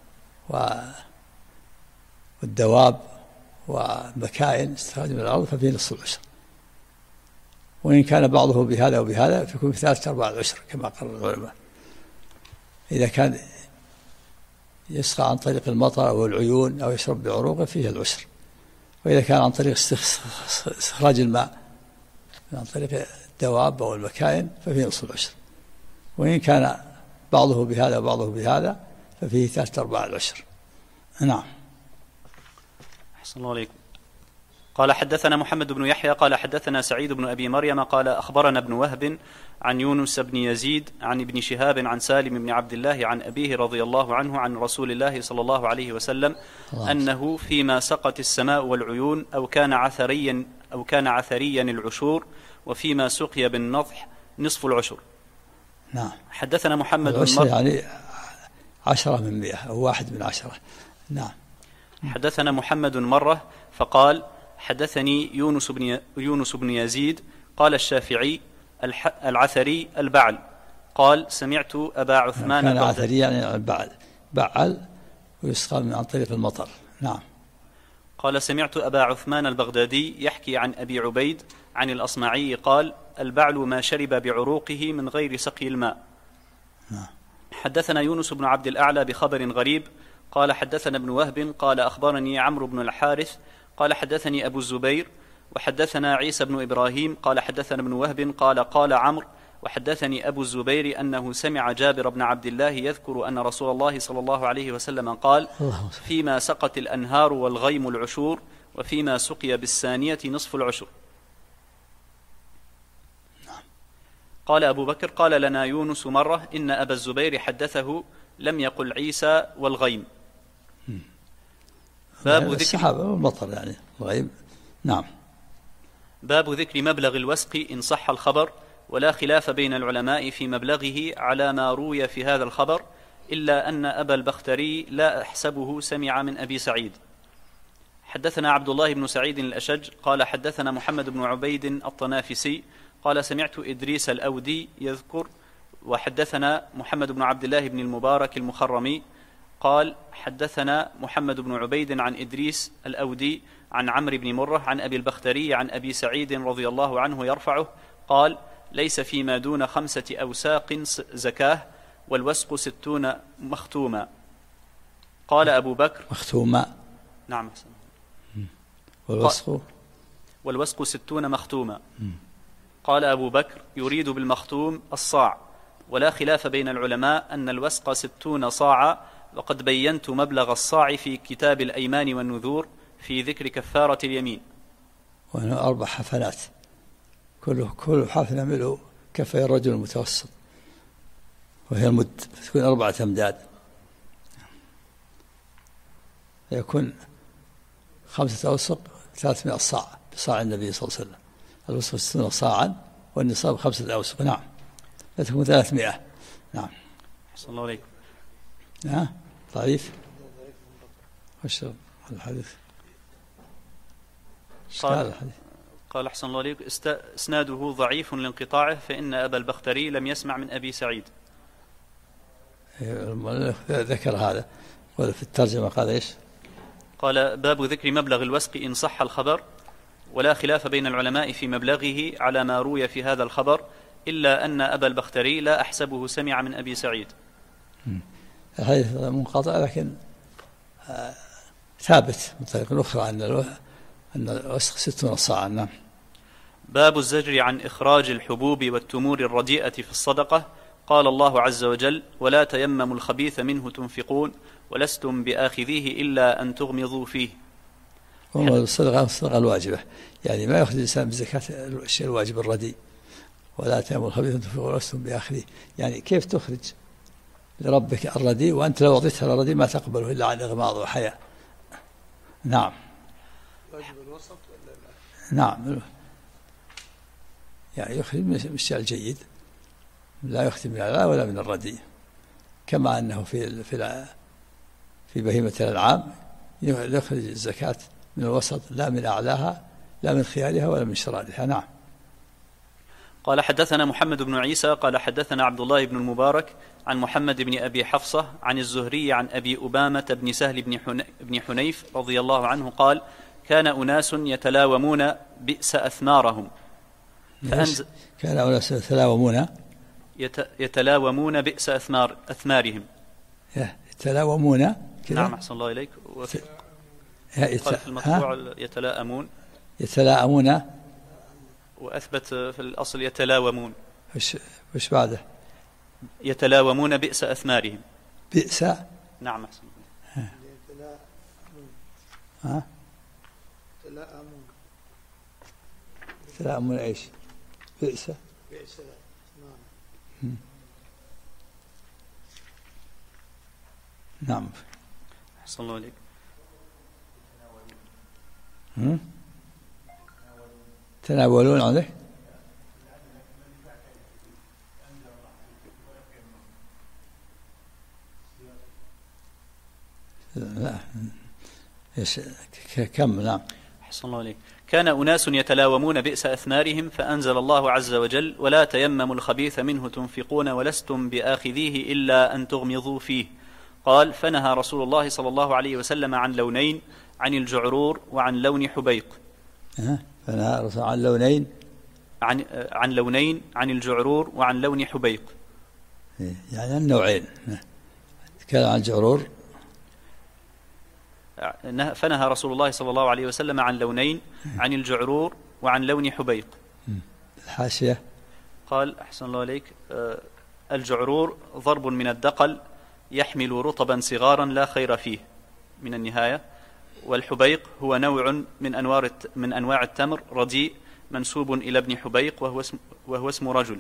والدواب ومكائن استخراج من الأرض ففيه نصف العشر. وإن كان بعضه بهذا وبهذا فيكون في 3/4 العشر كما قرر العلماء. إذا كان يسقى عن طريق المطر أو العيون أو يشرب بعروقه فيه العشر. وإذا كان عن طريق استخراج الماء عن طريق الدواب أو المكائن ففيه نصف العشر. وإن كان بعضه بهذا وبعضه بهذا ففيه 3/4 العشر. نعم. أحسن الله عليكم. قال: حدثنا محمد بن يحيى قال: حدثنا سعيد بن أبي مريم قال: أخبرنا ابن وهب عن يونس بن يزيد عن ابن شهاب عن سالم بن عبد الله عن أبيه رضي الله عنه عن رسول الله صلى الله عليه وسلم أنه فيما سقت السماء والعيون أو كان عثريا العشور، وفيما سقي بالنضح نصف العشر. نعم. حدثنا محمد العشر يعني 10 من 100 أو 1 من 10. نعم. حدثنا محمد مرة فقال: حدثني يونس بن يزيد قال: الشافعي العثري البعل قال: سمعت أبا عثمان كان عثري يعني بعل ويسقى عن طريق المطر. نعم. قال: سمعت أبا عثمان البغدادي يحكي عن أبي عبيد عن الأصمعي قال: البعل ما شرب بعروقه من غير سقي الماء. نعم. حدثنا يونس بن عبد الأعلى بخبر غريب قال: حدثنا ابن وهب قال: أخبرني عمرو بن الحارث قال: حدثني أبو الزبير وحدثنا عيسى بن إبراهيم قال: حدثنا ابن وهب قال عمرو وحدثني أبو الزبير أنه سمع جابر بن عبد الله يذكر أن رسول الله صلى الله عليه وسلم قال: فيما سقت الأنهار والغيم العشور، وفيما سقي بالثانية نصف العشر. قال أبو بكر: قال لنا يونس مرة إن أبا الزبير حدثه لم يقل عيسى والغيم. باب ذكر السحاب والمطر يعني الغيم. نعم. باب ذكر مبلغ الوسق إن صح الخبر، ولا خلاف بين العلماء في مبلغه على ما روي في هذا الخبر، إلا أن أبا البختري لا أحسبه سمع من أبي سعيد. حدثنا عبد الله بن سعيد الأشج قال: حدثنا محمد بن عبيد الطنافسي قال: سمعت إدريس الأودي يذكر. وحدثنا محمد بن عبد الله بن المبارك المخرمي قال: حدثنا محمد بن عبيد عن إدريس الأودي عن عمرو بن مرة عن أبي البختري عن أبي سعيد رضي الله عنه يرفعه قال: ليس فيما دون 5 أوساق زكاة، والوسق 60 مختوما. قال أبو بكر: مختوما. نعم. والوسق 60 مختوما. قال أبو بكر: يريد بالمختوم الصاع، ولا خلاف بين العلماء أن الوسق 60 صاعا، وقد بينت مبلغ الصاع في كتاب الأيمان والنذور في ذكر كفارة اليمين. وهنا 4 حفنات، كل حفنة ملء كفي الرجل المتوسط، وهي المد تكون 4 أمداد، يكون 5 أوسق 300 صاع بصاع النبي صلى الله عليه وسلم. الوسق 60 صاعا والنصاب 5 أوسق. نعم. لا تكون 300. نعم. صلى الله عليكم. نعم. ضعيف. وش الحديث؟ قال أحسن الله عليك: إسناده ضعيف لانقطاعه، فإن أبا البختري لم يسمع من أبي سعيد. ذكر هذا، وفي الترجمة قال إيش؟ قال: باب ذكر مبلغ الوسق إن صح الخبر، ولا خلاف بين العلماء في مبلغه على ما روي في هذا الخبر، إلا أن أبا البختري لا أحسبه سمع من أبي سعيد. الحديث منقطع لكن ثابت من طريق أخرى أن الوسق 60 صاعا. نعم. باب الزجر عن إخراج الحبوب والتمور الرديئة في الصدقة. قال الله عز وجل: ولا تيمموا الخبيث منه تنفقون ولستم بآخذيه إلا أن تغمضوا فيه. هو الصدقة الواجبة، يعني ما يأخذ الإنسان بزكاة الشيء الواجب الرديء. ولا تيمموا الخبيث تنفقون ولستم بآخذيه، يعني كيف تخرج لربك الرديء وأنت لو وضعتها الرديء ما تقبله إلا عن إغماض وحياء. نعم. واجب الوسط ولا لا؟ نعم، يعني يخرج من الشيء الجيد، لا يخرج من الأعلى ولا من الرديء، كما أنه في بهيمة الأنعام يخرج الزكاة من الوسط لا من أعلاها، لا من خيارها ولا من شرارها. نعم. قال حدثنا محمد بن عيسى قال حدثنا عبد الله بن المبارك عن محمد بن أبي حفصة عن الزهري عن أبي أمامة بن سهل بن حنيف رضي الله عنه قال: كان أناس يتلاومون بئس أثمارهم كان أناس يتلاومون بئس أثمارهم. يتلاومون كذا. نعم، أحسن الله إليك. قال في المطبوع يتلاءمون، وأثبت في الأصل يتلاومون. وش بعده؟ يتلاومون بئس أثمارهم. بئس. نعم، أحسن. يتلاءمون ايش؟ بئس. نعم، أحسن الله إليك. تناولون عليه. لا كم. نعم، أحسن الله إليك. كان أناس يتلاومون بئس أثمارهم فأنزل الله عز وجل: ولا تيمموا الخبيث منه تنفقون ولستم بآخذيه إلا أن تغمضوا فيه. قال: فنهى رسول الله صلى الله عليه وسلم عن لونين، عن الجعرور وعن لون حبيق. فنهى الرسول عن لونين، عن لونين، عن الجعرور وعن لون حبيق، يعني النوعين. كان عن الجعرور. فنهى رسول الله صلى الله عليه وسلم عن لونين، عن الجعرور وعن لون حبيق. الحاشية قال: أحسن الله عليك. الجعرور ضرب من الدقل يحمل رطبا صغارا لا خير فيه، من النهاية. والحبيق هو نوع من أنواع التمر رديء منسوب إلى ابن حبيق وهو اسم رجل.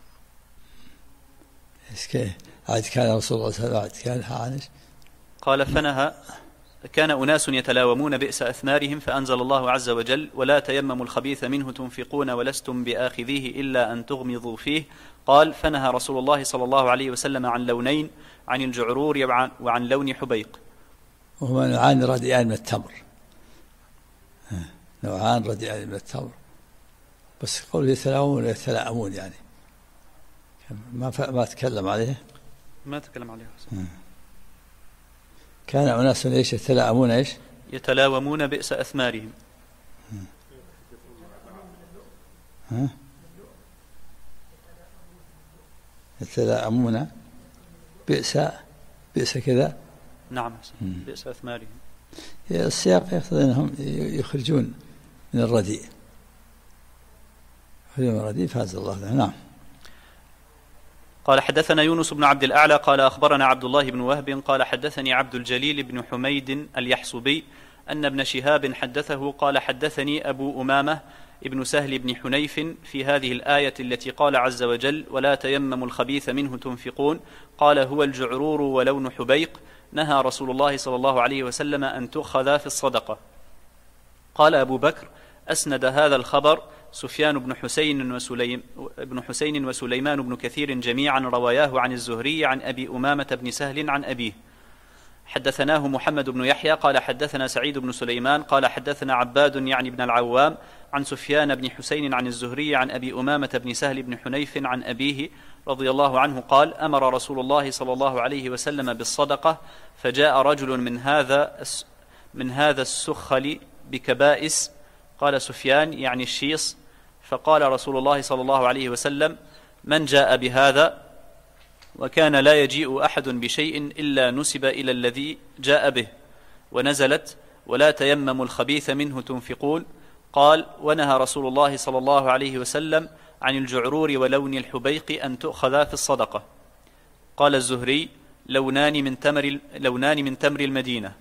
كان رسول الله صلى الله عليه وسلم قال: فنهى. كان أناس يتلاومون بئس أثمارهم فأنزل الله عز وجل: ولا تيمموا الخبيث منه تنفقون ولستم بآخذيه إلا أن تغمضوا فيه. قال: فنهى رسول الله صلى الله عليه وسلم عن لونين، عن الجعرور وعن لون حبيق. وهما نوعان رديئان من التمر، نوعان رديئان من التمر، بس قول يتلاومون ويتلاءمون يعني ما تكلم عليه. ما تكلم عليه. كان أناس ايش يتلاءمون ايش؟ يتلاومون بئس أثمارهم. يتلاءمون بئس كذا. نعم، بئس أثمارهم. السياق يقتضي أنهم يخرجون من الرديء، يخرجون من الرديء فاز الله له. نعم. قال: حدثنا يونس بن عبد الأعلى قال: أخبرنا عبد الله بن وهب قال: حدثني عبد الجليل بن حميد اليحصبي أن ابن شهاب حدثه قال: حدثني أبو أمامة ابن سهل بن حنيف في هذه الآية التي قال عز وجل: ولا تيمموا الخبيث منه تنفقون. قال: هو الجعرور ولون حبيق. نهى رسول الله صلى الله عليه وسلم أن تؤخذ في الصدقة. قال أبو بكر: أسند هذا الخبر سفيان بن حسين وسليمان بن كثير جميعا رواياه عن الزهري عن أبي أمامة بن سهل عن أبيه. حدثناه محمد بن يحيى قال: حدثنا سعيد بن سليمان قال: حدثنا عباد يعني بن العوام عن سفيان بن حسين عن الزهري عن أبي أمامة بن سهل بن حنيف عن أبيه رضي الله عنه قال: أمر رسول الله صلى الله عليه وسلم بالصدقة، فجاء رجل من هذا السخل بكبائس. قال سفيان يعني الشيص. فقال رسول الله صلى الله عليه وسلم: من جاء بهذا؟ وكان لا يجيء أحد بشيء إلا نسب إلى الذي جاء به. ونزلت: ولا تيمموا الخبيث منه تنفقون. قال: ونهى رسول الله صلى الله عليه وسلم عن الجعرور ولون الحبيق أن تؤخذ في الصدقة. قال الزهري: لونان من تمر المدينة.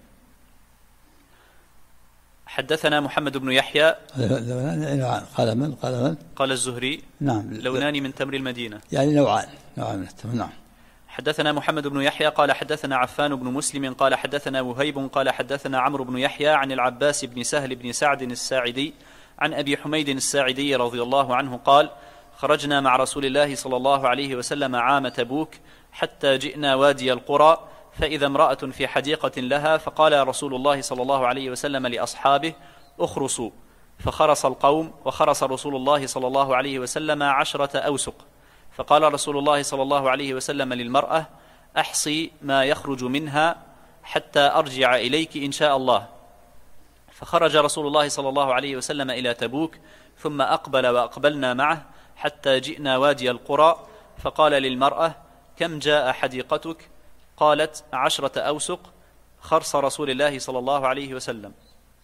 حدثنا محمد بن يحيى. قال من؟ قال الزهري: نعم، لونان من تمر المدينة، يعني نوعان من التمر. نعم. حدثنا محمد بن يحيى قال حدثنا عفان بن مسلم قال حدثنا وهيب قال حدثنا عمرو بن يحيى عن العباس بن سهل بن سعد الساعدي عن أبي حميد الساعدي رضي الله عنه قال: خرجنا مع رسول الله صلى الله عليه وسلم عام تبوك حتى جئنا وادي القرى، فإذا امرأة في حديقة لها، فقال رسول الله صلى الله عليه وسلم لأصحابه: اخرصوا. فخرص القوم، وخرص رسول الله صلى الله عليه وسلم 10 أوسق. فقال رسول الله صلى الله عليه وسلم للمرأة: أحصي ما يخرج منها حتى أرجع إليك إن شاء الله. فخرج رسول الله صلى الله عليه وسلم إلى تبوك، ثم أقبل وأقبلنا معه حتى جئنا وادي القرى، فقال للمرأة: كم جاء حديقتك؟ قالت: 10 أوسق. خرص رسول الله صلى الله عليه وسلم.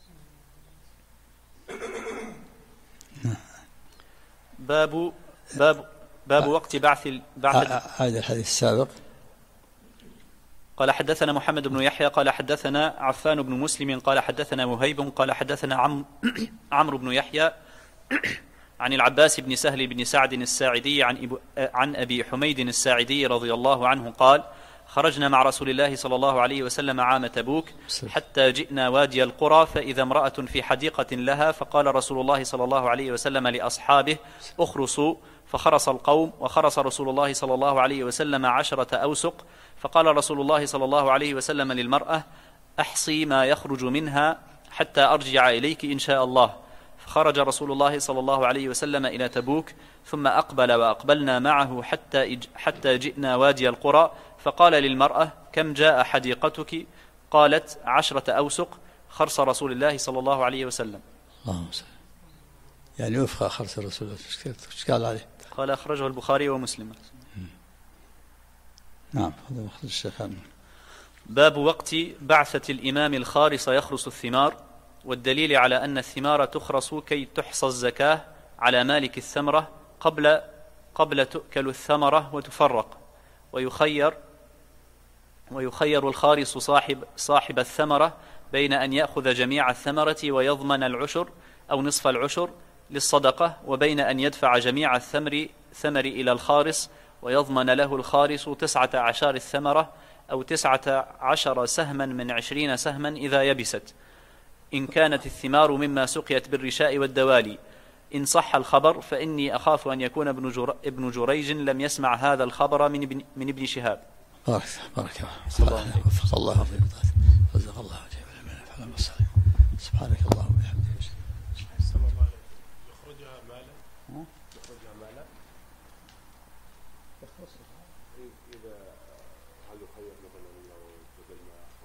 باب وقت بعث هذا الحديث السابق. قال حدثنا محمد بن يحيى قال حدثنا عفان بن مسلم قال حدثنا وهيب قال حدثنا عمرو بن يحيى عن العباس بن سهل بن سعد الساعدي عن أبي حميد الساعدي رضي الله عنه قال: خرجنا مع رسول الله صلى الله عليه وسلم عام تبوك حتى جئنا وادي القرى، فإذا امرأة في حديقة لها، فقال رسول الله صلى الله عليه وسلم لأصحابه: اخرصوا. فخرص القوم، وخرص رسول الله صلى الله عليه وسلم 10 أوسق. فقال رسول الله صلى الله عليه وسلم للمرأة: أحصي ما يخرج منها حتى أرجع إليك إن شاء الله. فخرج رسول الله صلى الله عليه وسلم إلى تبوك، ثم أقبل وأقبلنا معه حتى جئنا وادي القرى، فقال للمرأة: كم جاء حديقتك؟ قالت: 10 أوسق. خرص رسول الله صلى الله عليه وسلم. اللهم صل. يعني وفق خرص الرسول، ايش قال عليه؟ قال: أخرجه البخاري ومسلم. نعم، هذا مخرج الشيخ. باب وقت بعثة الإمام الخارص يخرص الثمار، والدليل على أن الثمار تخرص كي تحصى الزكاة على مالك الثمرة قبل تؤكل الثمرة وتفرق، ويخير الخارص صاحب الثمرة بين أن يأخذ جميع الثمرة ويضمن العشر أو نصف العشر للصدقة، وبين أن يدفع جميع الثمر إلى الخارص ويضمن له الخارص 19 الثمرة أو 19 سهما من 20 سهما إذا يبست، إن كانت الثمار مما سقيت بالرشاء والدوالي. إن صح الخبر فإني أخاف أن يكون ابن جريج لم يسمع هذا الخبر من ابن شهاب. بارك الله. وفق الله عظيم. رزق الله جميعا. سبحانك اللهم وبحمدك. يخرجها مالا. إذا